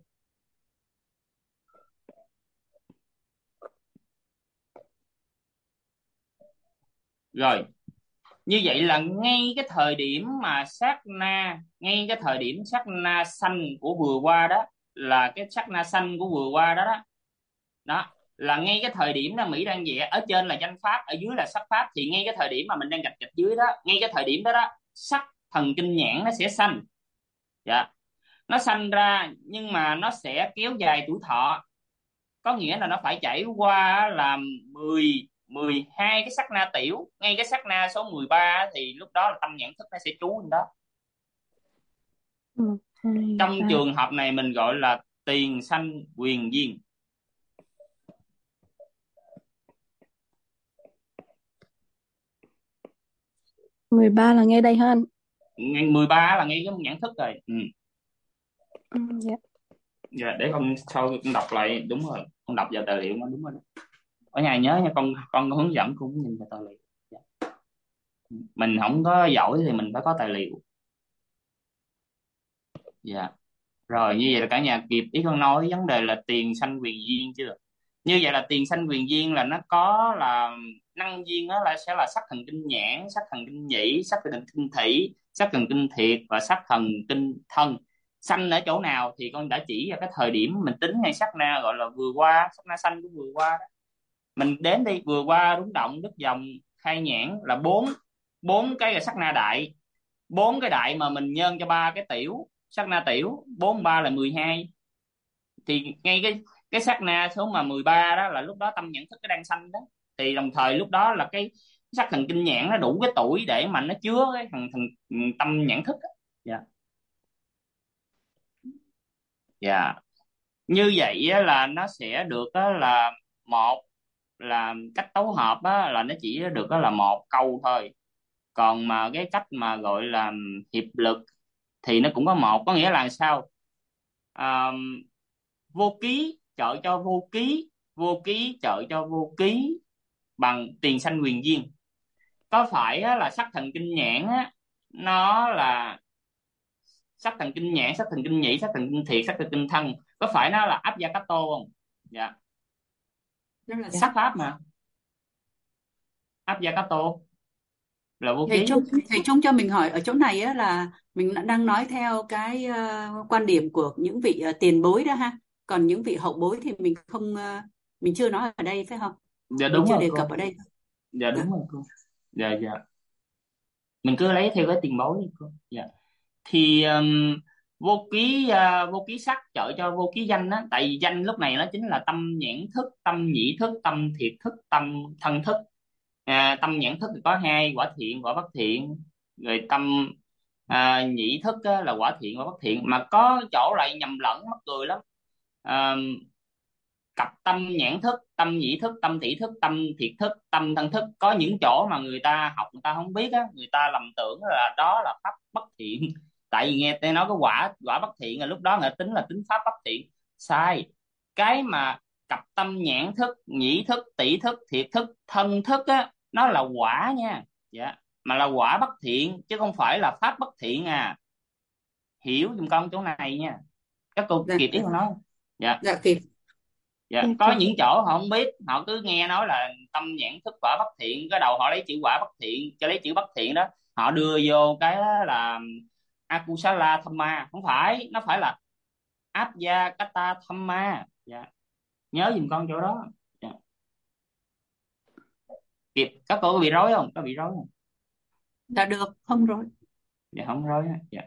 Rồi như vậy là ngay cái thời điểm mà ngay cái thời điểm sát na sanh của vừa qua đó, là cái sát na sanh của vừa qua đó đó, đó là ngay cái thời điểm đó Mỹ đang vẽ, ở trên là danh pháp, ở dưới là sắc pháp, thì ngay cái thời điểm mà mình đang gạch gạch dưới đó, ngay cái thời điểm đó đó, sắc thần kinh nhãn nó sẽ sanh. Dạ. Nó sanh ra nhưng mà nó sẽ kéo dài tuổi thọ, có nghĩa là nó phải trải qua là 12 cái sát na tiểu. Ngay cái sát na số 13 thì lúc đó là tâm nhãn thức nó sẽ trú lên đó. 1, 2, Trong 3. trường hợp này mình gọi là tiền sanh quyền duyên. 13 là ngay đây hả anh? Ngay 13 là ngay cái nhãn thức rồi. Dạ. Dạ, để con sau con đọc lại. Đúng rồi, con đọc vào tài liệu nó đúng rồi đó. Ở nhà nhớ nha, con hướng dẫn cũng nhìn vào tài liệu. Dạ. Mình không có giỏi thì mình phải có tài liệu. Dạ. Rồi như vậy là cả nhà kịp ý con nói vấn đề là tiền sanh quyền duyên chưa? Như vậy là tiền sanh quyền duyên là nó có là năng duyên, đó là sẽ là sắc thần kinh nhãn, sắc thần kinh nhĩ, sắc thần kinh thủy, sắc thần kinh thiệt và sắc thần kinh thân. Sanh ở chỗ nào thì con đã chỉ ra cái thời điểm mình tính ngay sát na gọi là vừa qua, sát na sanh của vừa qua đó. Mình đến đi, vừa qua đúng động đứt dòng khai nhãn là bốn cái là sát na đại. 4 cái đại mà mình nhân cho 3 cái tiểu, sát na tiểu 4 3 là 12. Thì ngay cái sát na số mà 13 đó là lúc đó tâm nhận thức nó đang sanh đó, thì đồng thời lúc đó là cái sắc thần kinh nhãn nó đủ cái tuổi để mà nó chứa cái thằng tâm nhãn thức đó. Dạ. Dạ. Như vậy á, là nó sẽ được á, là một là cách tấu hợp á, là nó chỉ được á, là một câu thôi. Còn mà cái cách mà gọi là hiệp lực thì nó cũng có một, có nghĩa là sao? À, vô ký trợ cho vô ký, vô ký trợ cho vô ký bằng tiền sanh quyền duyên. Có phải á, là sắc thần kinh nhãn á, nó là sắc thần kinh nhãn, sắc thần kinh nhĩ, sắc thần kinh thiệt, sắc thần kinh thân, có phải nó là áp gia cát tô không? Dạ. Đó là Dạ. Sắc pháp mà, áp gia cát tô là vô thầy ký. Trung thầy Trung cho mình hỏi ở chỗ này á, là mình đang nói theo cái quan điểm của những vị tiền bối đó ha, còn những vị hậu bối thì mình không mình chưa nói ở đây phải không? Dạ Mình đúng chưa rồi đề cô. cập ở đây. Dạ Dạ. đúng rồi cô. Dạ dạ, mình cứ lấy theo cái tiền bối đi cô. Dạ. Thì vô ký sắc trợ cho vô ký danh á, tại vì danh lúc này nó chính là tâm nhãn thức, tâm nhĩ thức, tâm thiệt thức, tâm thân thức. Tâm nhãn thức thì có hai, quả thiện quả bất thiện. Rồi tâm nhĩ thức á, là quả thiện quả bất thiện, mà có chỗ lại nhầm lẫn mắc cười lắm. À, cặp tâm nhãn thức, tâm nhĩ thức, tâm tỷ thức, tâm thiệt thức, tâm thân thức, có những chỗ mà người ta học người ta không biết á, người ta lầm tưởng là đó là pháp bất thiện. Tại vì nghe tên nói có quả quả bất thiện, là lúc đó người ta tính là tính pháp bất thiện. Sai. Cái mà cặp tâm nhãn thức, nhĩ thức, tỷ thức, thiệt thức, thân thức á, nó là quả nha. Dạ. Mà là quả bất thiện chứ không phải là pháp bất thiện à. Hiểu giùm con chỗ này nha. Các cô Dạ. kịp ý của nó không? Dạ. Dạ kịp. Dạ. Dạ, Có kịp. những chỗ họ không biết, họ cứ nghe nói là tâm nhãn thức quả bất thiện, cái đầu họ lấy chữ quả bất thiện cho lấy chữ bất thiện đó, họ đưa vô cái đó là akusala thamma. Không phải, nó phải là abya kata thamma. Dạ. Nhớ giùm con chỗ đó. Dạ. Kịp. Các cô có bị rối không? Có bị rối không? Dạ được, không rồi. Dạ không rối á. Dạ.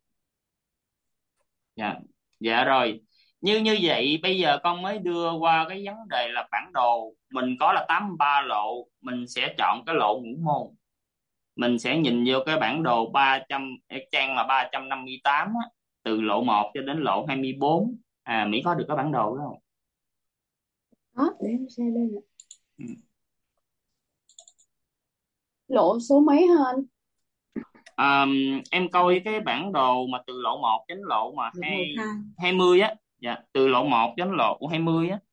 Dạ. Dạ rồi. Như vậy bây giờ con mới đưa qua cái vấn đề là bản đồ. Mình có là 83 lộ, mình sẽ chọn cái lộ ngũ môn. Mình sẽ nhìn vô cái bản đồ 300, trang là 358 á, từ lộ 1 cho đến lộ 24. Mỹ có được cái bản đồ đó không? Đó, để em share đây nè. Ừ. Lộ số mấy hả anh? Em coi cái bản đồ mà từ lộ 1 đến lộ mà Lộ 1, 2. 20 á, dạ, từ lộ 1 đến lộ 20 á.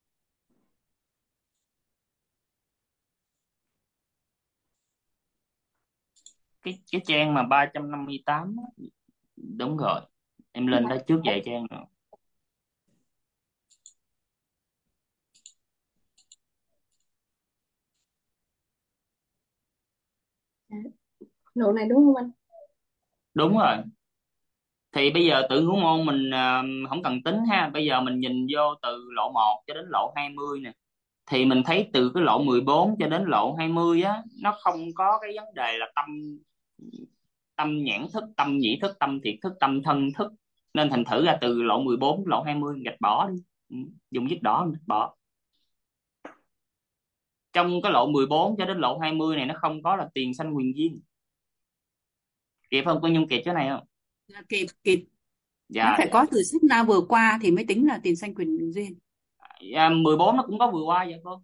Cái trang mà 358 á. Đúng rồi, em lên đó trước vài trang rồi. Lộ này đúng không anh? Đúng rồi, thì bây giờ tự ngũ môn mình không cần tính ha, bây giờ mình nhìn vô từ lộ 1 cho đến lộ 20 nè, thì mình thấy từ cái lộ 14 cho đến lộ 20 á, nó không có cái vấn đề là tâm tâm nhãn thức, tâm nhĩ thức, tâm thiệt thức, tâm thân thức, nên thành thử ra từ lộ 14 lộ 20 gạch bỏ đi. Dùng viết đỏ gạch bỏ. Trong cái lộ 14 cho đến lộ 20 này nó không có là tiền sanh quyền duyên. Kịp không? Cô Nhung kịp chỗ này không? Dạ, kịp. Nó Dạ, phải có từ sách nào vừa qua thì mới tính là tiền sanh quyền duyên. 14 nó cũng có vừa qua vậy cô.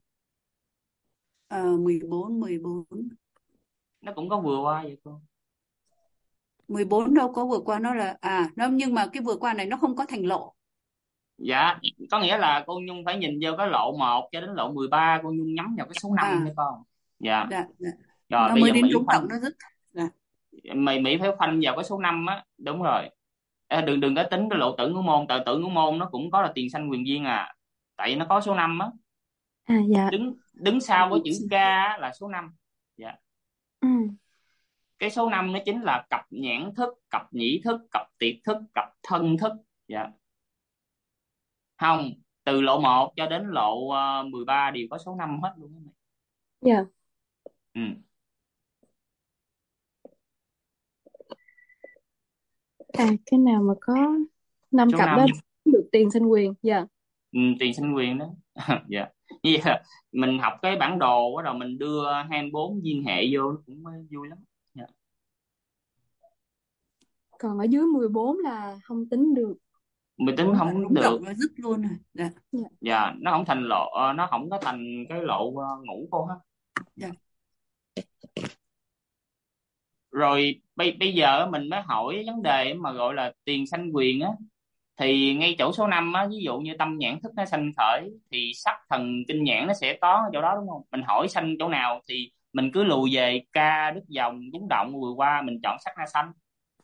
14 Nó cũng có vừa qua vậy cô. 14 đâu có vừa qua, nó là nó, nhưng mà cái vừa qua này nó không có thành lộ. Dạ, có nghĩa là cô Nhung phải nhìn vô cái lộ 1 cho đến lộ 13, cô Nhung nhắm vào cái số 5 nha con. Dạ. Dạ. Rồi Nó bây mới giờ đến Mỹ rung khoanh, động nó dứt. Dạ. Mỹ phải khoanh vào cái số 5 á, đúng rồi. Đừng đừng có tính cái lộ tử ngũ môn, tử ngũ môn nó cũng có là tiền sanh quyền duyên à. Tại vì nó có số 5 á. Dạ. Đứng sau với chữ K á, là số 5. Dạ. Ừ. Cái số 5 nó chính là cặp nhãn thức, cặp nhĩ thức, cặp tiệt thức, cặp thân thức. Dạ. Không, từ lộ 1 cho đến lộ 13 đều có số 5 hết luôn. Dạ. Ừ. Cái nào mà có 5 Số cặp 5. đó được tiền sinh quyền. Dạ. Tiền sinh quyền đó. Dạ. Như vậy là mình học cái bản đồ bắt đầu mình đưa 24 viên hệ vô nó cũng vui lắm. Dạ. Còn ở dưới 14 là không tính được. Mình tính 14 là không rung được. động nó dứt luôn rồi. Dạ. Dạ. Dạ, nó không thành lộ, nó không có thành cái lộ ngũ cô ha. Dạ. Rồi bây giờ mình mới hỏi vấn đề mà gọi là tiền sanh quyền á, thì ngay chỗ số 5 á, ví dụ như tâm nhãn thức nó sanh khởi thì sắc thần kinh nhãn nó sẽ có ở chỗ đó đúng không? Mình hỏi sanh chỗ nào thì mình cứ lùi về ca đứt dòng rúng động vừa qua, mình chọn sắc na sanh.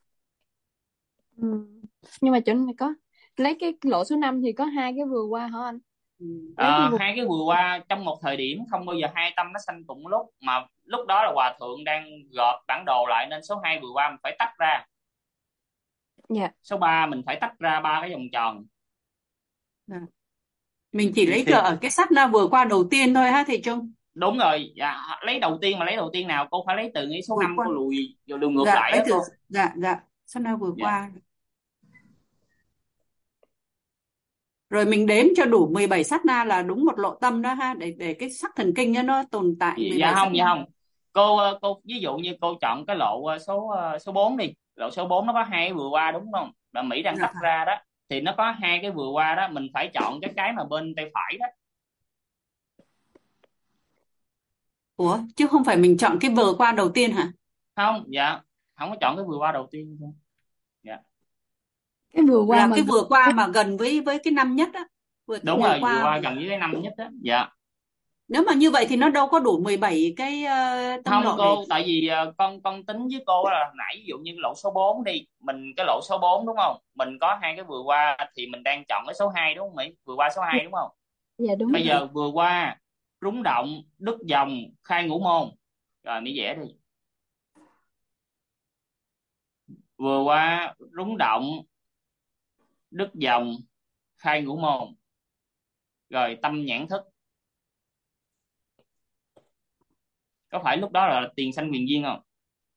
Ừ. Nhưng mà chỗ này có lấy cái lộ số 5 thì có 2 cái vừa qua hả anh? Lấy cái vừa Hai cái vừa qua trong một thời điểm không bao giờ hai tâm nó sanh cùng một lúc, mà lúc đó là hòa thượng đang gộp bản đồ lại nên số 2 vừa qua mình phải tách ra. Dạ. Số 3 mình phải tách ra ba cái vòng tròn. Dạ. Mình chỉ lấy Thì ở cái sát na vừa qua đầu tiên thôi ha thầy Trung. đúng rồi. Dạ, lấy đầu tiên, mà lấy đầu tiên nào cô phải lấy từ cái số Vừa 5 qua. cô lùi rồi lùi ngược Dạ, lại lấy đó từ. cô. Dạ. Sát na vừa Dạ. qua. Rồi mình đếm cho đủ 17 sát na là đúng một lộ tâm đó ha, để cái sắc thần kinh nó tồn tại 17 Dạ sát không, na. dạ không. Cô ví dụ như cô chọn cái lộ số 4 đi, lộ số 4 nó có hai cái vừa qua đúng không, là Mỹ đang Dạ. tách ra đó, thì nó có hai cái vừa qua đó, mình phải chọn cái mà bên tay phải đó. Ủa, chứ không phải mình chọn cái vừa qua đầu tiên hả? Không, dạ không có chọn cái vừa qua đầu tiên. Dạ. cái vừa qua Là mà cái vừa qua mà gần với cái năm nhất á. Đúng Vừa rồi, vừa qua qua gần với cái năm nhất đó. Dạ. nếu mà như vậy thì nó đâu có đủ 17 cái tâm Không lộ để. cô, tại vì con tính với cô là nãy ví dụ như lộ số 4 đi, mình cái lộ số 4 đúng không, mình có hai cái vừa qua thì mình đang chọn cái số 2 đúng không Mỹ, vừa qua số 2 đúng không? Dạ đúng Bây rồi. giờ vừa qua rúng động đứt dòng khai ngũ môn, rồi Mỹ vẽ đi. Vừa qua rúng động đứt dòng khai ngũ môn, rồi tâm nhãn thức, có phải lúc đó là tiền sanh quyền duyên không?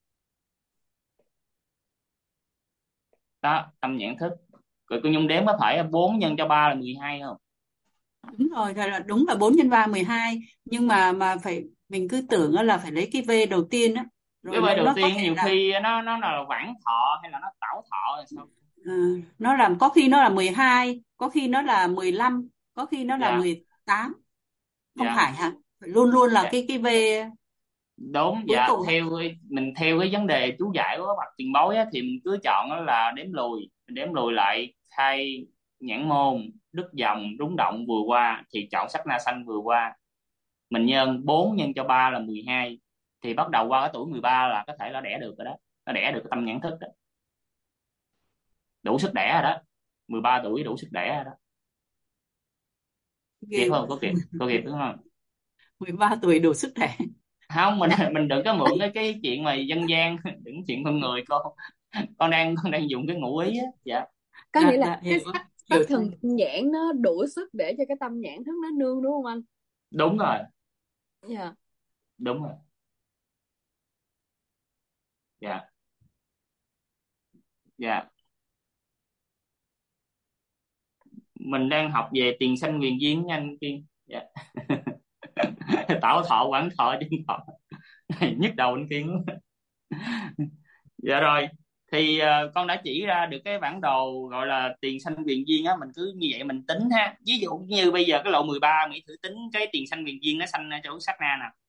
Đó, tâm nhãn thức. Rồi cô Nhung đếm có phải 4 nhân cho 3 là 12 không? Đúng rồi, là đúng là 4 x 3 12, nhưng mà phải mình cứ tưởng là phải lấy cái V đầu tiên á. Cái Rồi vế đầu nó có tiên thể nhiều là khi nó là vãng thọ hay là nó tảo thọ là sao? nó làm có khi nó là 12, có khi nó là 15, có khi nó là Dạ. 18. Không Dạ. phải hả? Phải luôn luôn là Dạ. cái V Đúng. cuối Dạ, cùng. mình theo cái vấn đề chú giải của bậc tiền bối á, thì mình cứ chọn đó là đếm lùi, mình đếm lùi lại khai nhãn môn, đứt dòng, rúng động vừa qua, thì chọn sát na sanh vừa qua. Mình nhân 4 nhân cho 3 là 12, thì bắt đầu qua cái tuổi 13 là có thể là đẻ được rồi đó, nó đẻ được cái tâm nhãn thức đó, đủ sức đẻ rồi đó. 13 tuổi đủ sức đẻ rồi đó. Kịp Ghê quá. không? Có kịp đúng không? 13 tuổi đủ sức đẻ. Không, mình đừng có mượn cái chuyện mà dân gian đừng chuyện con người con đang dùng cái ngụ ý á. Dạ. Có nghĩa là cái Hiểu sắc hiểu thần kinh nhãn nó đủ sức để cho cái tâm nhãn thức nó nương, đúng không anh? Đúng rồi. Dạ. Đúng rồi. Dạ. Dạ. Mình đang học về tiền sanh huyền viên nha anh Kiên. Dạ. Tạo thọ quản thọ chân thọ. Nhức đầu anh Kiên. Dạ rồi, thì con đã chỉ ra được cái bản đồ gọi là tiền sanh huyền viên á, mình cứ như vậy mình tính ha. Ví dụ như bây giờ cái lộ 13, Mỹ thử tính cái tiền sanh huyền viên nó sanh ở chỗ sát na nào.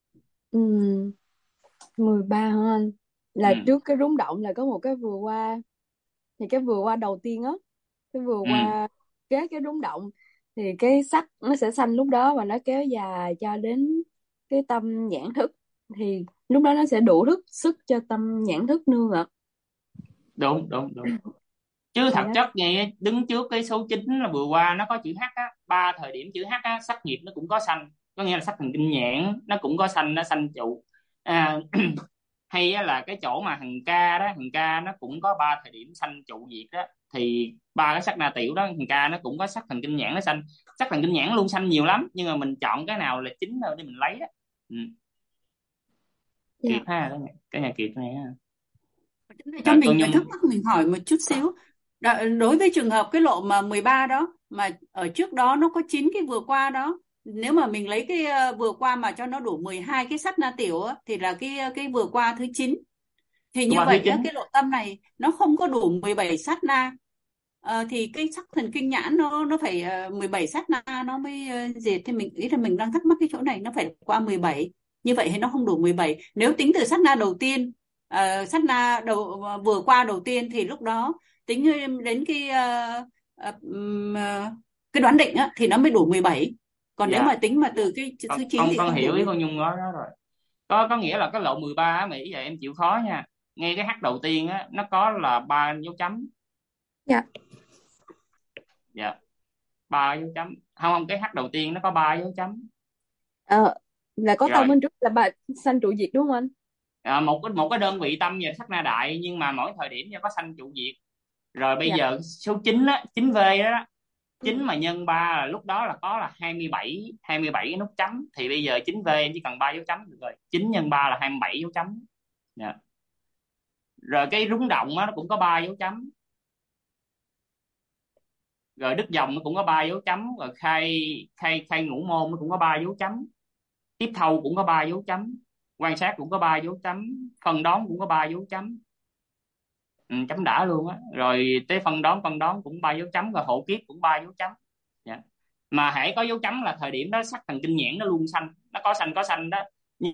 13 hả anh? Là Ừ. trước cái rung động là có một cái vừa qua, thì cái vừa qua đầu tiên á, cái vừa Ừ. qua kế cái rung động, thì cái sắc nó sẽ xanh lúc đó và nó kéo dài cho đến cái tâm nhãn thức, thì lúc đó nó sẽ đủ sức cho tâm nhãn thức nương ạ. Đúng đúng đúng. Chứ Thì thật đó. chất nghe đứng trước cái số 9 là vừa qua nó có chữ H á, ba thời điểm chữ H á, sắc nghiệp nó cũng có sanh, có nghĩa là sắc thần kinh nhãn nó cũng có sanh, nó sanh trụ. À, hay á, là cái chỗ mà hằng ca đó, hằng ca nó cũng có ba thời điểm sanh trụ diệt đó, thì ba cái sắc na tiểu đó hằng ca nó cũng có sắc thần kinh nhãn nó sanh. Sắc thần kinh nhãn luôn sanh nhiều lắm, nhưng mà mình chọn cái nào là chính thôi để mình lấy đó. Ừ. Dạ. Kiệt ha, cái nhà Kiệt này ha. Cho Rồi cô mình Nhung. thắc mắc, mình hỏi một chút xíu. Đối với trường hợp cái lộ mà 13 đó, mà ở trước đó nó có 9 cái vừa qua đó, nếu mà mình lấy cái vừa qua mà cho nó đủ 12 cái sát na tiểu á, thì là cái vừa qua thứ 9. Thì Cô như ba thứ vậy á, 9. cái lộ tâm này nó không có đủ 17 sát na. Thì cái sắc thần kinh nhãn nó phải 17 sát na nó mới diệt. Thì mình nghĩ là mình đang thắc mắc cái chỗ này, nó phải qua 17. Như vậy thì nó không đủ 17. Nếu tính từ sát na đầu tiên, sát na vừa qua đầu tiên, thì lúc đó tính đến cái đoán định á, thì nó mới đủ 17. Còn nếu Dạ. mà tính mà từ cái thứ 9 thì Con không đủ hiểu ý 17. cô Nhung nói đó rồi. Có nghĩa là cái lộ 13 á Mỹ, giờ em chịu khó nha. Ngay cái H đầu tiên á nó có là ba dấu chấm. Dạ. Dạ. Ba dấu chấm. Không không, cái H đầu tiên nó có ba dấu chấm. Là có tâm Rồi. bên trước là bà sanh trụ diệt, đúng không anh? Một cái đơn vị tâm về sắc na đại, nhưng mà mỗi thời điểm nó có sanh trụ diệt. Rồi bây Dạ. giờ số 9 á, 9V đó, 9 Ừ. mà nhân 3 là lúc đó là có là 27 cái nút chấm, thì bây giờ 9V em chỉ cần 3 dấu chấm được rồi. 9 nhân 3 là 27 dấu chấm. Dạ. Rồi cái rúng động á nó cũng có 3 dấu chấm. Rồi đứt dòng nó cũng có 3 dấu chấm, rồi khai khai khai ngũ môn nó cũng có 3 dấu chấm. Tiếp thâu cũng có 3 dấu chấm. Quan sát cũng có 3 dấu chấm. Phân đoán cũng có 3 dấu chấm. Chấm đã luôn á. Rồi tới phân đoán cũng 3 dấu chấm, rồi hộ kiếp cũng 3 dấu chấm. Dạ. Mà hãy có dấu chấm là thời điểm đó sắc thần kinh nhãn nó luôn xanh, nó có xanh đó.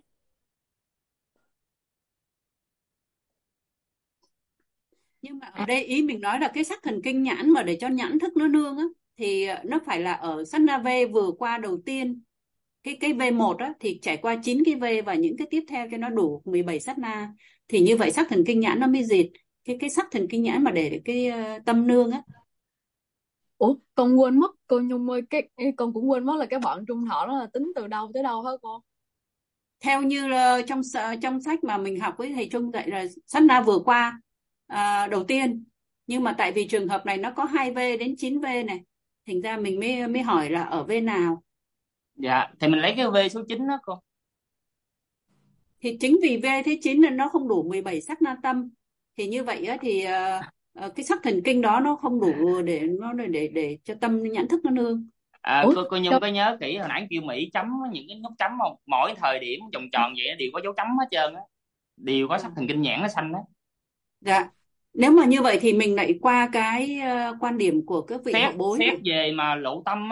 Nhưng mà ở đây ý mình nói là cái sắc thần kinh nhãn mà để cho nhãn thức nó nương á, thì nó phải là ở sát na V vừa qua đầu tiên. Cái V1 á thì trải qua 9 cái V và những cái tiếp theo cho nó đủ 17 sát na, thì như vậy sắc thần kinh nhãn nó mới diệt cái sắc thần kinh nhãn mà để cái tâm nương á. Ủa, con quên mất, cô Nhung ơi, con cũng quên mất là cái bọn trung thọ đó là tính từ đâu tới đâu hả cô? Theo như trong sách mà mình học với thầy Trung dạy là sát na vừa qua đầu tiên, nhưng mà tại vì trường hợp này nó có 2V đến 9V này, thành ra mình mới hỏi là ở V nào. Dạ, thì mình lấy cái V số 9 đó cô. Thì chính vì V thế 9 nên nó không đủ 17 sắc na tâm, thì như vậy á thì cái sắc thần kinh đó nó không đủ để cho tâm nhãn thức nó nương. Ủa, Cô Nhung có nhớ kỹ hồi nãy kêu Mỹ chấm những cái nút chấm không? Mỗi thời điểm vòng tròn vậy đều có dấu chấm hết trơn á, đều có sắc thần kinh nhãn nó xanh đó. Dạ. Nếu mà như vậy thì mình lại qua cái quan điểm của các vị hậu bối Xét này. về mà lộ tâm á,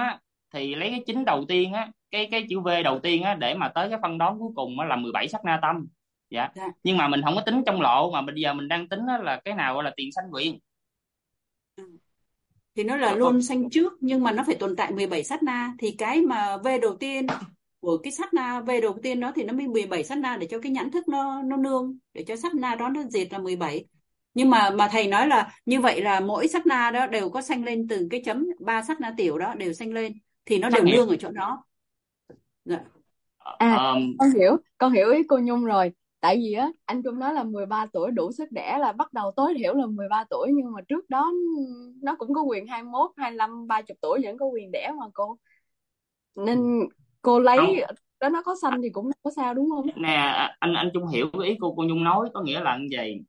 thì lấy cái chính đầu tiên á, cái chữ V đầu tiên á, để mà tới cái phân đoán cuối cùng á là 17 sát na tâm. Dạ. Dạ. Nhưng mà mình không có tính trong lộ, mà bây giờ mình đang tính á là cái nào gọi là tiền sanh nguyện. Ừ. Thì nó là Có luôn sanh trước, nhưng mà nó phải tồn tại 17 sát na, thì cái mà V đầu tiên của cái sát na V đầu tiên đó thì nó mới 17 sát na, để cho cái nhãn thức nó nương, để cho sát na đó nó diệt là 17. Nhưng mà thầy nói là như vậy là mỗi sát na đó đều có sanh lên từ cái chấm, 3 sát na tiểu đó đều sanh lên, thì nó sát đều nghiệp. nương ở chỗ đó. Dạ. À, Ờm, con hiểu ý cô Nhung rồi. Tại vì á, anh Trung nói là 13 tuổi đủ sức đẻ là bắt đầu tối thiểu là 13 tuổi, nhưng mà trước đó nó cũng có quyền 21, 25, 30 tuổi vẫn có quyền đẻ mà cô. Nên cô lấy không đó, nó có xanh thì cũng không có sao đúng không? nè, anh Trung hiểu cái ý cô Nhung nói, có nghĩa là như vậy.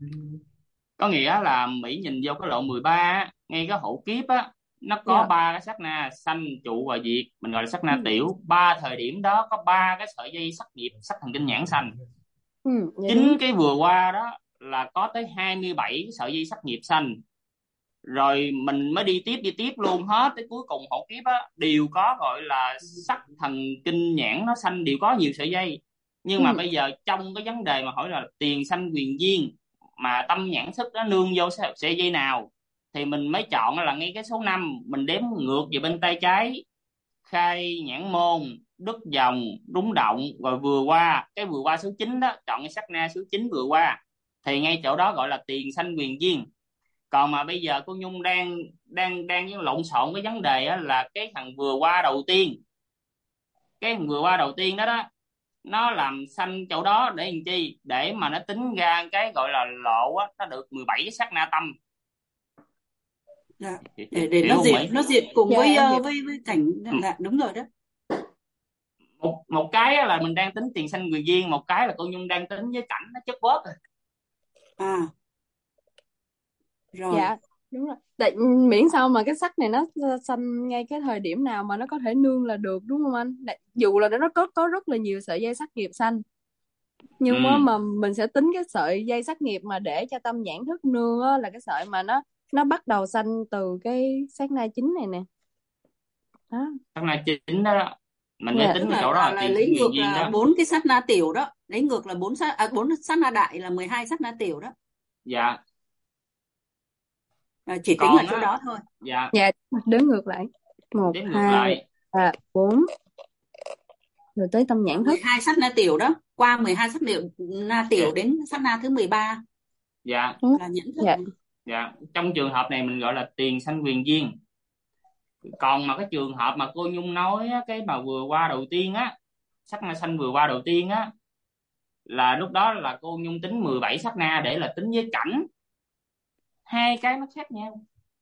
Có nghĩa là Mỹ nhìn vô cái lộ 13 á, ngay cái hộ kiếp á, nó có Dạ. ba cái sát na sanh, trụ và diệt, mình gọi là sát Ừ. na tiểu. Ba thời điểm đó có ba cái sợi dây sắc nghiệp, sắc thần kinh nhãn sanh. Ừ, dạ đúng. Chính cái vừa qua đó là có tới 27 cái sợi dây sắc nghiệp sanh. Rồi mình mới đi tiếp luôn, hết tới cuối cùng hộ kiếp á đều có gọi là sắc thần kinh nhãn nó sanh, đều có nhiều sợi dây. Nhưng mà Ừ. bây giờ trong cái vấn đề mà hỏi là tiền sanh quyền duyên mà tâm nhãn thức nó nương vô sợi dây nào, thì mình mới chọn là ngay cái số 5, mình đếm ngược về bên tay trái: khai nhãn môn, đứt dòng, rúng động, rồi vừa qua. Cái vừa qua số 9 đó, chọn cái sát na số 9 vừa qua, thì ngay chỗ đó gọi là tiền sanh quyền duyên. Còn mà bây giờ cô Nhung đang đang đang lộn xộn cái vấn đề á, là cái thằng vừa qua đầu tiên. Cái thằng vừa qua đầu tiên đó đó, nó làm sanh chỗ đó để làm chi? Để mà nó tính ra cái gọi là lộ á, nó được 17 cái sát na tâm. Dạ. Hiểu, Để hiểu nó không diệt, Mỹ? cùng Dạ với em hiểu. với cảnh. Ừ. Dạ, đúng rồi đó. Một cái á là mình đang tính tiền sanh quyền duyên, một cái là cô Nhung đang tính với cảnh nó chất bớt rồi. À, rồi. Dạ đúng rồi. Tại miễn sao mà cái sắc này nó xanh ngay cái thời điểm nào mà nó có thể nương là được đúng không anh? Dù là nó có rất là nhiều sợi dây sắc nghiệp xanh, nhưng Ừ, mà mình sẽ tính cái sợi dây sắc nghiệp mà để cho tâm nhãn thức nương á, là cái sợi mà nó bắt đầu xanh từ cái sát na chính này nè. Đó. sát na chính đó, đó. Mình mới Dạ. tính Tức cái là chỗ đó là là tiền lấy sanh quyền ngược duyên là đó. 4 cái sát na tiểu đó, lấy ngược là 4 sát na đại là 12 sát na tiểu đó. Dạ. Chỉ tính ở Còn chỗ á, đó thôi. dạ, Dạ, đếm ngược lại. Một, đếm ngược hai, lại. ba, bốn, rồi tới tâm Là nhãn thức. 12 sát na tiểu đó, qua 12 sát na tiểu đến sát na thứ 13 Dạ. Đúng. là nhẫn thức. Dạ. Dạ, trong trường hợp này mình gọi là tiền sanh quyền duyên. Còn mà cái trường hợp mà cô Nhung nói á, cái mà vừa qua đầu tiên á, sắc na xanh vừa qua đầu tiên á, là lúc đó là cô Nhung tính 17 sắc na để là tính với cảnh. Hai cái nó khác nhau.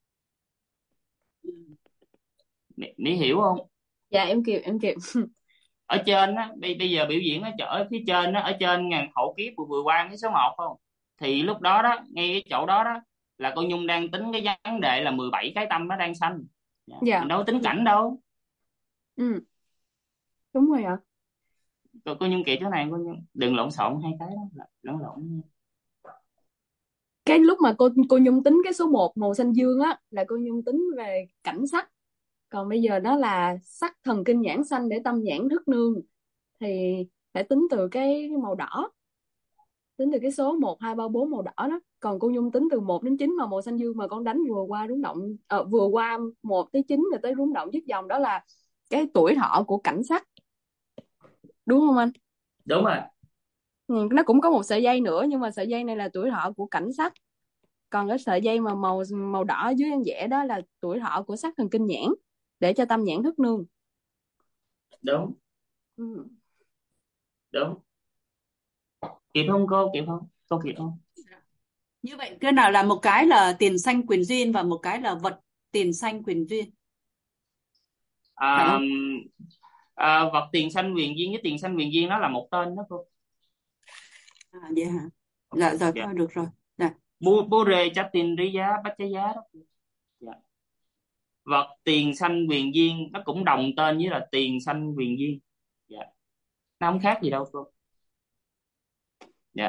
Mỹ hiểu không? Dạ em kịp. Ở trên á, bây giờ biểu diễn ở phía trên á, ở trên ngàn hộ kiếp vừa qua cái số 1 không, thì lúc đó đó, ngay cái chỗ đó đó, là cô Nhung đang tính cái vấn đề là 17 cái tâm nó đang sanh. Dạ, Dạ. mình đâu có tính cảnh đâu. Ừ, đúng rồi ạ. Cô Nhung kể chỗ này, cô Nhung đừng lộn xộn hai cái đó, lộn lộn. Cái lúc mà cô Nhung tính cái số 1 màu xanh dương á là cô Nhung tính về cảnh sắc, còn bây giờ nó là sắc thần kinh nhãn xanh để tâm nhãn thức nương, thì phải tính từ cái màu đỏ, tính từ cái số 1, 2, 3, 4 màu đỏ đó. Còn cô Nhung tính từ 1 đến 9 mà màu xanh dương, mà con đánh vừa qua rúng động, vừa qua 1 tới 9 rồi tới rúng động dứt dòng, đó là cái tuổi thọ của cảnh sắc, đúng không anh? Đúng rồi. Ừ, nó cũng có một sợi dây nữa, nhưng mà sợi dây này là tuổi thọ của cảnh sắc, còn cái sợi dây mà màu màu đỏ dưới anh vẽ đó là tuổi thọ của sắc thần kinh nhãn để cho tâm nhãn thức nương. Đúng. Ừ. Đúng. Kịp không cô? Kịp không cô? Kịp không? Như vậy cái nào là một cái là tiền sanh quyền duyên và một cái là vật tiền sanh quyền duyên, phải à, không? Vật tiền sanh quyền duyên với tiền sanh quyền duyên nó là một tên đó cô. À, vậy hả? Dạ rồi, Dạ. thôi được rồi. Dạ. Bố rê chá tin rí giá bách trái giá đó. Dạ. Vật tiền sanh quyền duyên nó cũng đồng tên với là tiền sanh quyền duyên. Dạ. Nó không khác gì đâu cô. Dạ.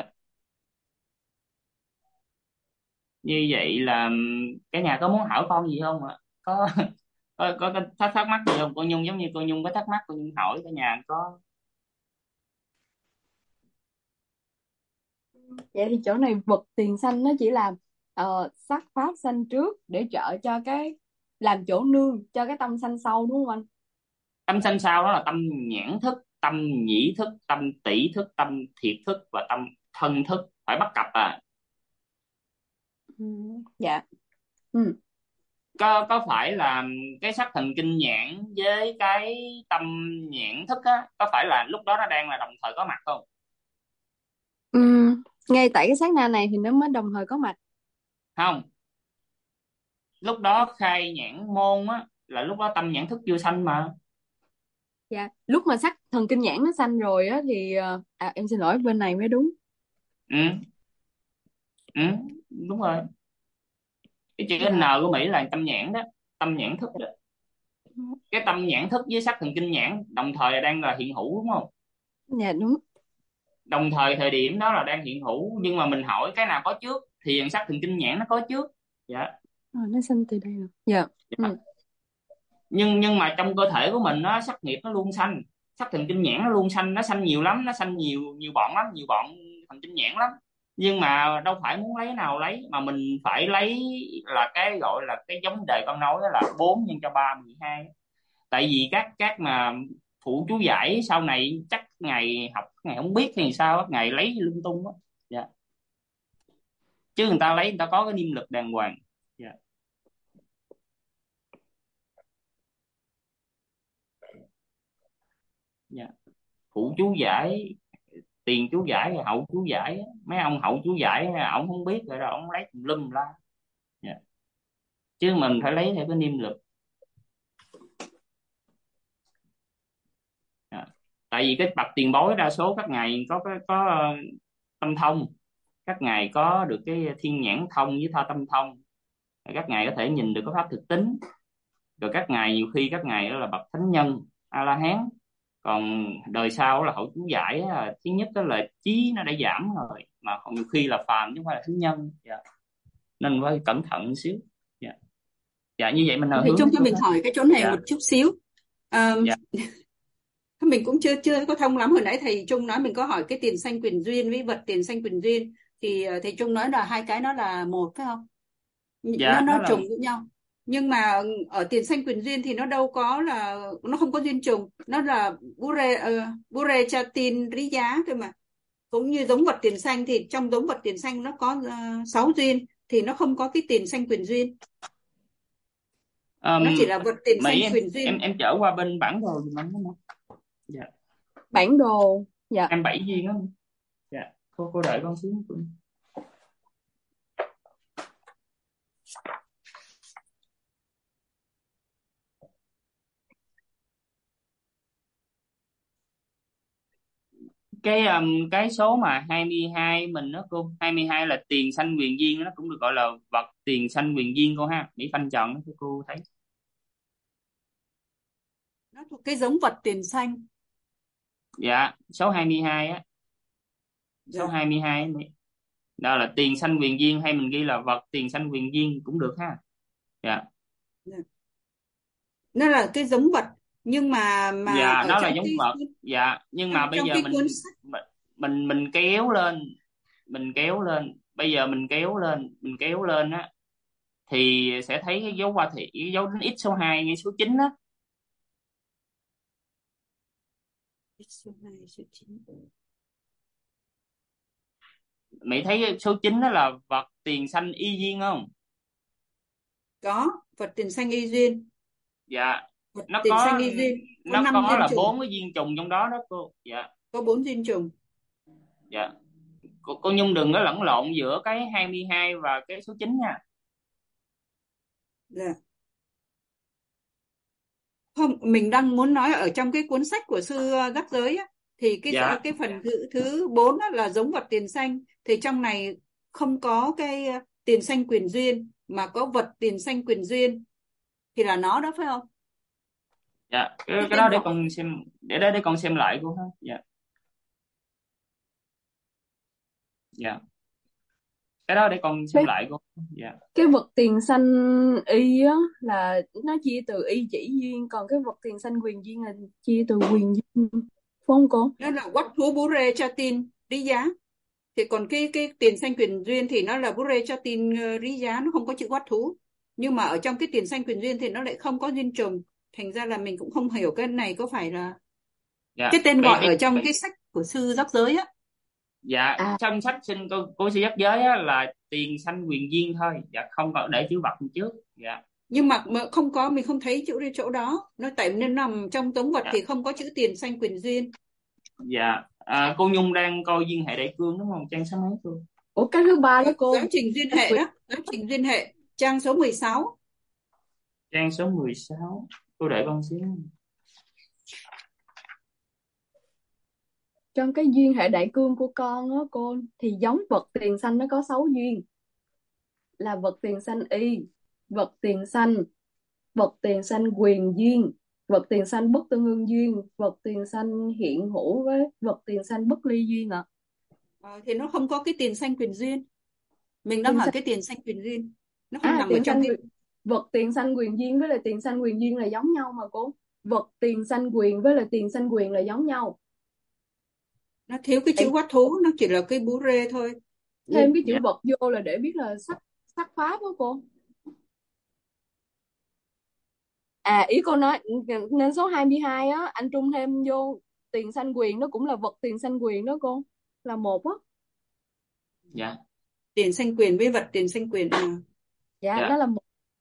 Như vậy là cái nhà có muốn hỏi con gì không ạ? Có. có thắc mắc gì không cô Nhung? Giống như cô Nhung có thắc mắc, cô Nhung hỏi cả nhà có. Vậy thì chỗ này vật tiền xanh nó chỉ là sắc pháp xanh trước để trợ cho cái, làm chỗ nương cho cái tâm xanh sau đúng không anh? Tâm sanh sau đó là tâm nhãn thức, tâm nhĩ thức, tâm tỷ thức, tâm thiệt thức và tâm thân thức, phải bắt cặp à. Ừ. Dạ. Ừ. Có phải là cái sắc thần kinh nhãn với cái tâm nhãn thức á, có phải là lúc đó nó đang là đồng thời có mặt không? Ừ. Ngay tại cái sát na này thì nó mới đồng thời có mặt. Không, lúc đó khai nhãn môn á là lúc đó tâm nhãn thức chưa sanh mà. Dạ, lúc mà sắc thần kinh nhãn nó xanh rồi á thì em xin lỗi, bên này mới đúng. Ừ, ừ, đúng rồi. Cái chữ N Dạ. của Mỹ là tâm nhãn đó, tâm nhãn thức đó. Cái tâm nhãn thức với sắc thần kinh nhãn đồng thời là đang là hiện hữu đúng không? Dạ đúng. Đồng thời thời điểm đó là đang hiện hữu, nhưng mà mình hỏi cái nào có trước thì sắc thần kinh nhãn nó có trước. Dạ. Nó xanh từ đây rồi. Dạ. Dạ. Ừ. Nhưng mà trong cơ thể của mình nó sắc nghiệp nó luôn sanh, sắc thần kinh nhãn nó luôn sanh, nó sanh nhiều lắm, nó sanh nhiều nhiều bọn lắm, nhiều bọn thần kinh nhãn lắm. Nhưng mà đâu phải muốn lấy nào lấy, mà mình phải lấy là cái gọi là cái giống đề con nói đó là 4 nhân cho 3 12. Tại vì các mà phụ chú giải sau này chắc ngày học ngày không biết thì sao á, ngày lấy lung tung á. Dạ. Chứ người ta lấy người ta có cái niêm lực đàng hoàng. Dạ. Dạ. Phụ chú giải, tiền chú giải, hậu chú giải, mấy ông hậu chú giải ổng không biết rồi đó ổng lấy tùm lum la. Dạ. Chứ mình phải lấy theo cái niêm lực. Dạ. Tại vì cái bậc tiền bối đa số các ngài có tâm thông, các ngài có được cái thiên nhãn thông với tha tâm thông, các ngài có thể nhìn được cái pháp thực tính, rồi các ngài nhiều khi các ngài đó là bậc thánh nhân a la hán. Còn đời sau là hậu chú giải á, thứ nhất đó là trí nó đã giảm rồi, mà còn nhiều khi là phàm chứ không phải là thánh nhân. Dạ. Nên phải cẩn thận một xíu. Dạ. Dạ như vậy mình Thầy hướng Trung đến cho cô mình hết. hỏi cái chỗ này Dạ. một chút xíu. À, Dạ. mình cũng chưa chưa có thông lắm. Hồi nãy thầy Trung nói mình có hỏi cái tiền sanh quyền duyên với vật tiền sanh quyền duyên, thì thầy Trung nói là hai cái nó là một phải không? nó Dạ nó nó là. trùng với nhau. Nhưng mà ở tiền sanh quyền duyên thì nó đâu có là, nó không có duyên trùng, nó là bure chatin rí giá thôi mà. Cũng như giống vật tiền sanh thì trong giống vật tiền sanh nó có 6 duyên, thì nó không có cái tiền sanh quyền duyên, um, nó chỉ là vật tiền Mỹ sanh em quyền em duyên. em trở qua bên bản đồ thì mình dạ Bản đồ. Dạ. em 7 viên đó. Dạ. Cô đợi con xíu. Cái số mà 22 mình đó cô, 22 là tiền sanh quyền duyên, nó cũng được gọi là vật tiền sanh quyền duyên cô ha. Mỹ phanh tròn đó cho cô thấy. Nó thuộc cái giống vật tiền sanh. Dạ số 22 á, số Dạ. 22 ấy. Đó là tiền sanh quyền duyên, hay mình ghi là vật tiền sanh quyền duyên cũng được ha. Dạ. Dạ. Nó là cái giống vật, nhưng mà Dạ ở nó là trong giống vật. Dạ nhưng mà bây trong giờ cái mình cuốn sách. mình kéo lên, mình kéo lên, bây giờ mình kéo lên, mình kéo lên á thì sẽ thấy cái dấu hoa thị, cái dấu đến x số 2 ngay số 9 á. Số 2, số 9. Mày thấy cái số 9 đó là vật tiền sanh y duyên không? Có vật tiền sanh y duyên. Dạ. Vật nó tiền sanh có y duyên có nó 5 có duyên là trùng, 4 cái duyên trùng trong đó đó cô. Dạ. có 4 duyên trùng. Dạ. Cô Nhung đừng có lẫn lộn giữa cái 22 và cái số 9 nha. Dạ. Không, mình đang muốn nói ở trong cái cuốn sách của sư Gắc Giới á, thì Dạ. cái phần thứ 4 á, là giống vật tiền sanh, thì trong này không có cái tiền sanh quyền duyên mà có vật tiền sanh quyền duyên, thì là nó đó phải không? Dạ cái, Cái cái đó tên để gọi. con xem, để con xem lại cô ha. Dạ. Dạ. Cái đó để con xem cái lại cô. Dạ. cái vật tiền sanh y á là nó chia từ y chỉ duyên, còn cái vật tiền sanh quyền duyên là chia từ quyền duyên, phải không cô? Nó là quát thú bú rê cho tin lý giá. Thì còn cái tiền sanh quyền duyên thì nó là bú rê cho tin lý giá, nó không có chữ quát thú. Nhưng mà ở trong cái tiền sanh quyền duyên thì nó lại không có duyên trùng. Thành ra là mình cũng không hiểu cái này có phải là Dạ. cái tên gọi cái ở trong cái sách của sư giác giới á. dạ À, trong sách sinh cô sư giác giới á, là tiền sanh quyền duyên thôi. Dạ, không có để chữ vật trước. Dạ. Nhưng mà không có, mình không thấy chữ chỗ đó. Nó tại nên nằm trong tống vật Dạ. thì không có chữ tiền sanh quyền duyên. Dạ. Cô Nhung đang coi duyên hệ đại cương đúng không, trang số mấy cô? ủa cái thứ ba đó cô. Giáo trình duyên hệ đó, giáo trình duyên hệ, trang số 16. Trang số 16. Cô đợi con xíu. Trong cái duyên hệ đại cương của con á cô, thì giống vật tiền sanh nó có 6 duyên, là vật tiền sanh y, vật tiền sanh, vật tiền sanh quyền duyên, vật tiền sanh bất tương ưng duyên, vật tiền sanh hiện hữu với vật tiền sanh bất ly duyên ạ. Thì nó không có cái tiền sanh quyền duyên. Mình đang Tiền hỏi sanh cái tiền sanh quyền duyên. Nó không nằm ở tiền trong sanh cái... vật tiền sanh quyền duyên với lại tiền sanh quyền duyên là giống nhau mà cô. Vật tiền sanh quyền với lại tiền sanh quyền là giống nhau. Nó thiếu cái chữ Tại quát thú, nó chỉ là cái bú rê thôi. thêm cái chữ Dạ. vật vô là để biết là sắc sắc pháp đó cô. À ý cô nói nên số 22 á anh Trung thêm vô tiền sanh quyền nó cũng là vật tiền sanh quyền đó cô, là một á. Dạ. Tiền sanh quyền với vật tiền sanh quyền. Dạ nó Dạ. là một.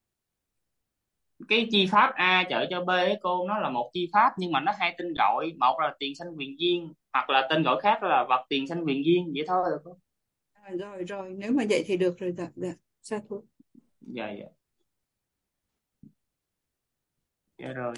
Cái chi pháp A trợ cho B ấy cô, nó là một chi pháp nhưng mà nó hai tên gọi, một là tiền sanh quyền duyên hoặc là tên gọi khác là vật tiền sanh quyền duyên, vậy thôi được không? Rồi rồi, nếu mà vậy thì được rồi. Dạ, dạ. Sa thú. Dạ. Dạ. Dạ rồi,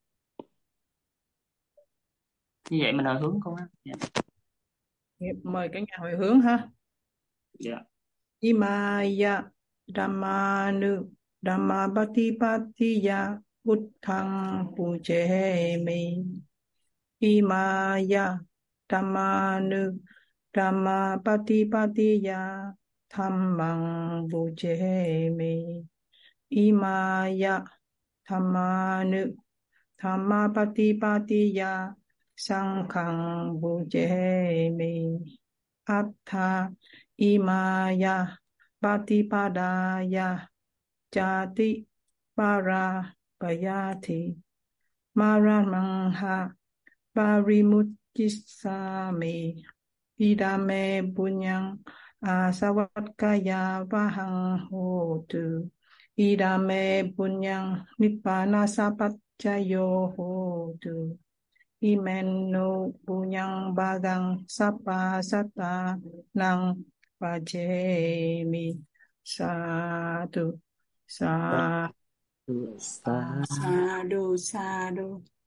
như vậy mình hồi hướng cô ha. Dạ. Mời cả nhà hồi hướng ha. Dạ. Imaya Dhammanu Dhammapatipatiya Buddhang Pujemi. Imaya Dhammanu Dhammapatipatiya Dhammang Pujemi. Imaya Dhammanu Dhammapatipatiya Sanghang Pujemi. Attha imaya patipadaya jati para bayati maramangha parimuttisami idame punyang asavatkaya vahang hotu idame punyang nibbana sapaccayo hotu Imenu punyang bagang sapa sata nang pajemi satu sa Sa Sa đô, sa đô.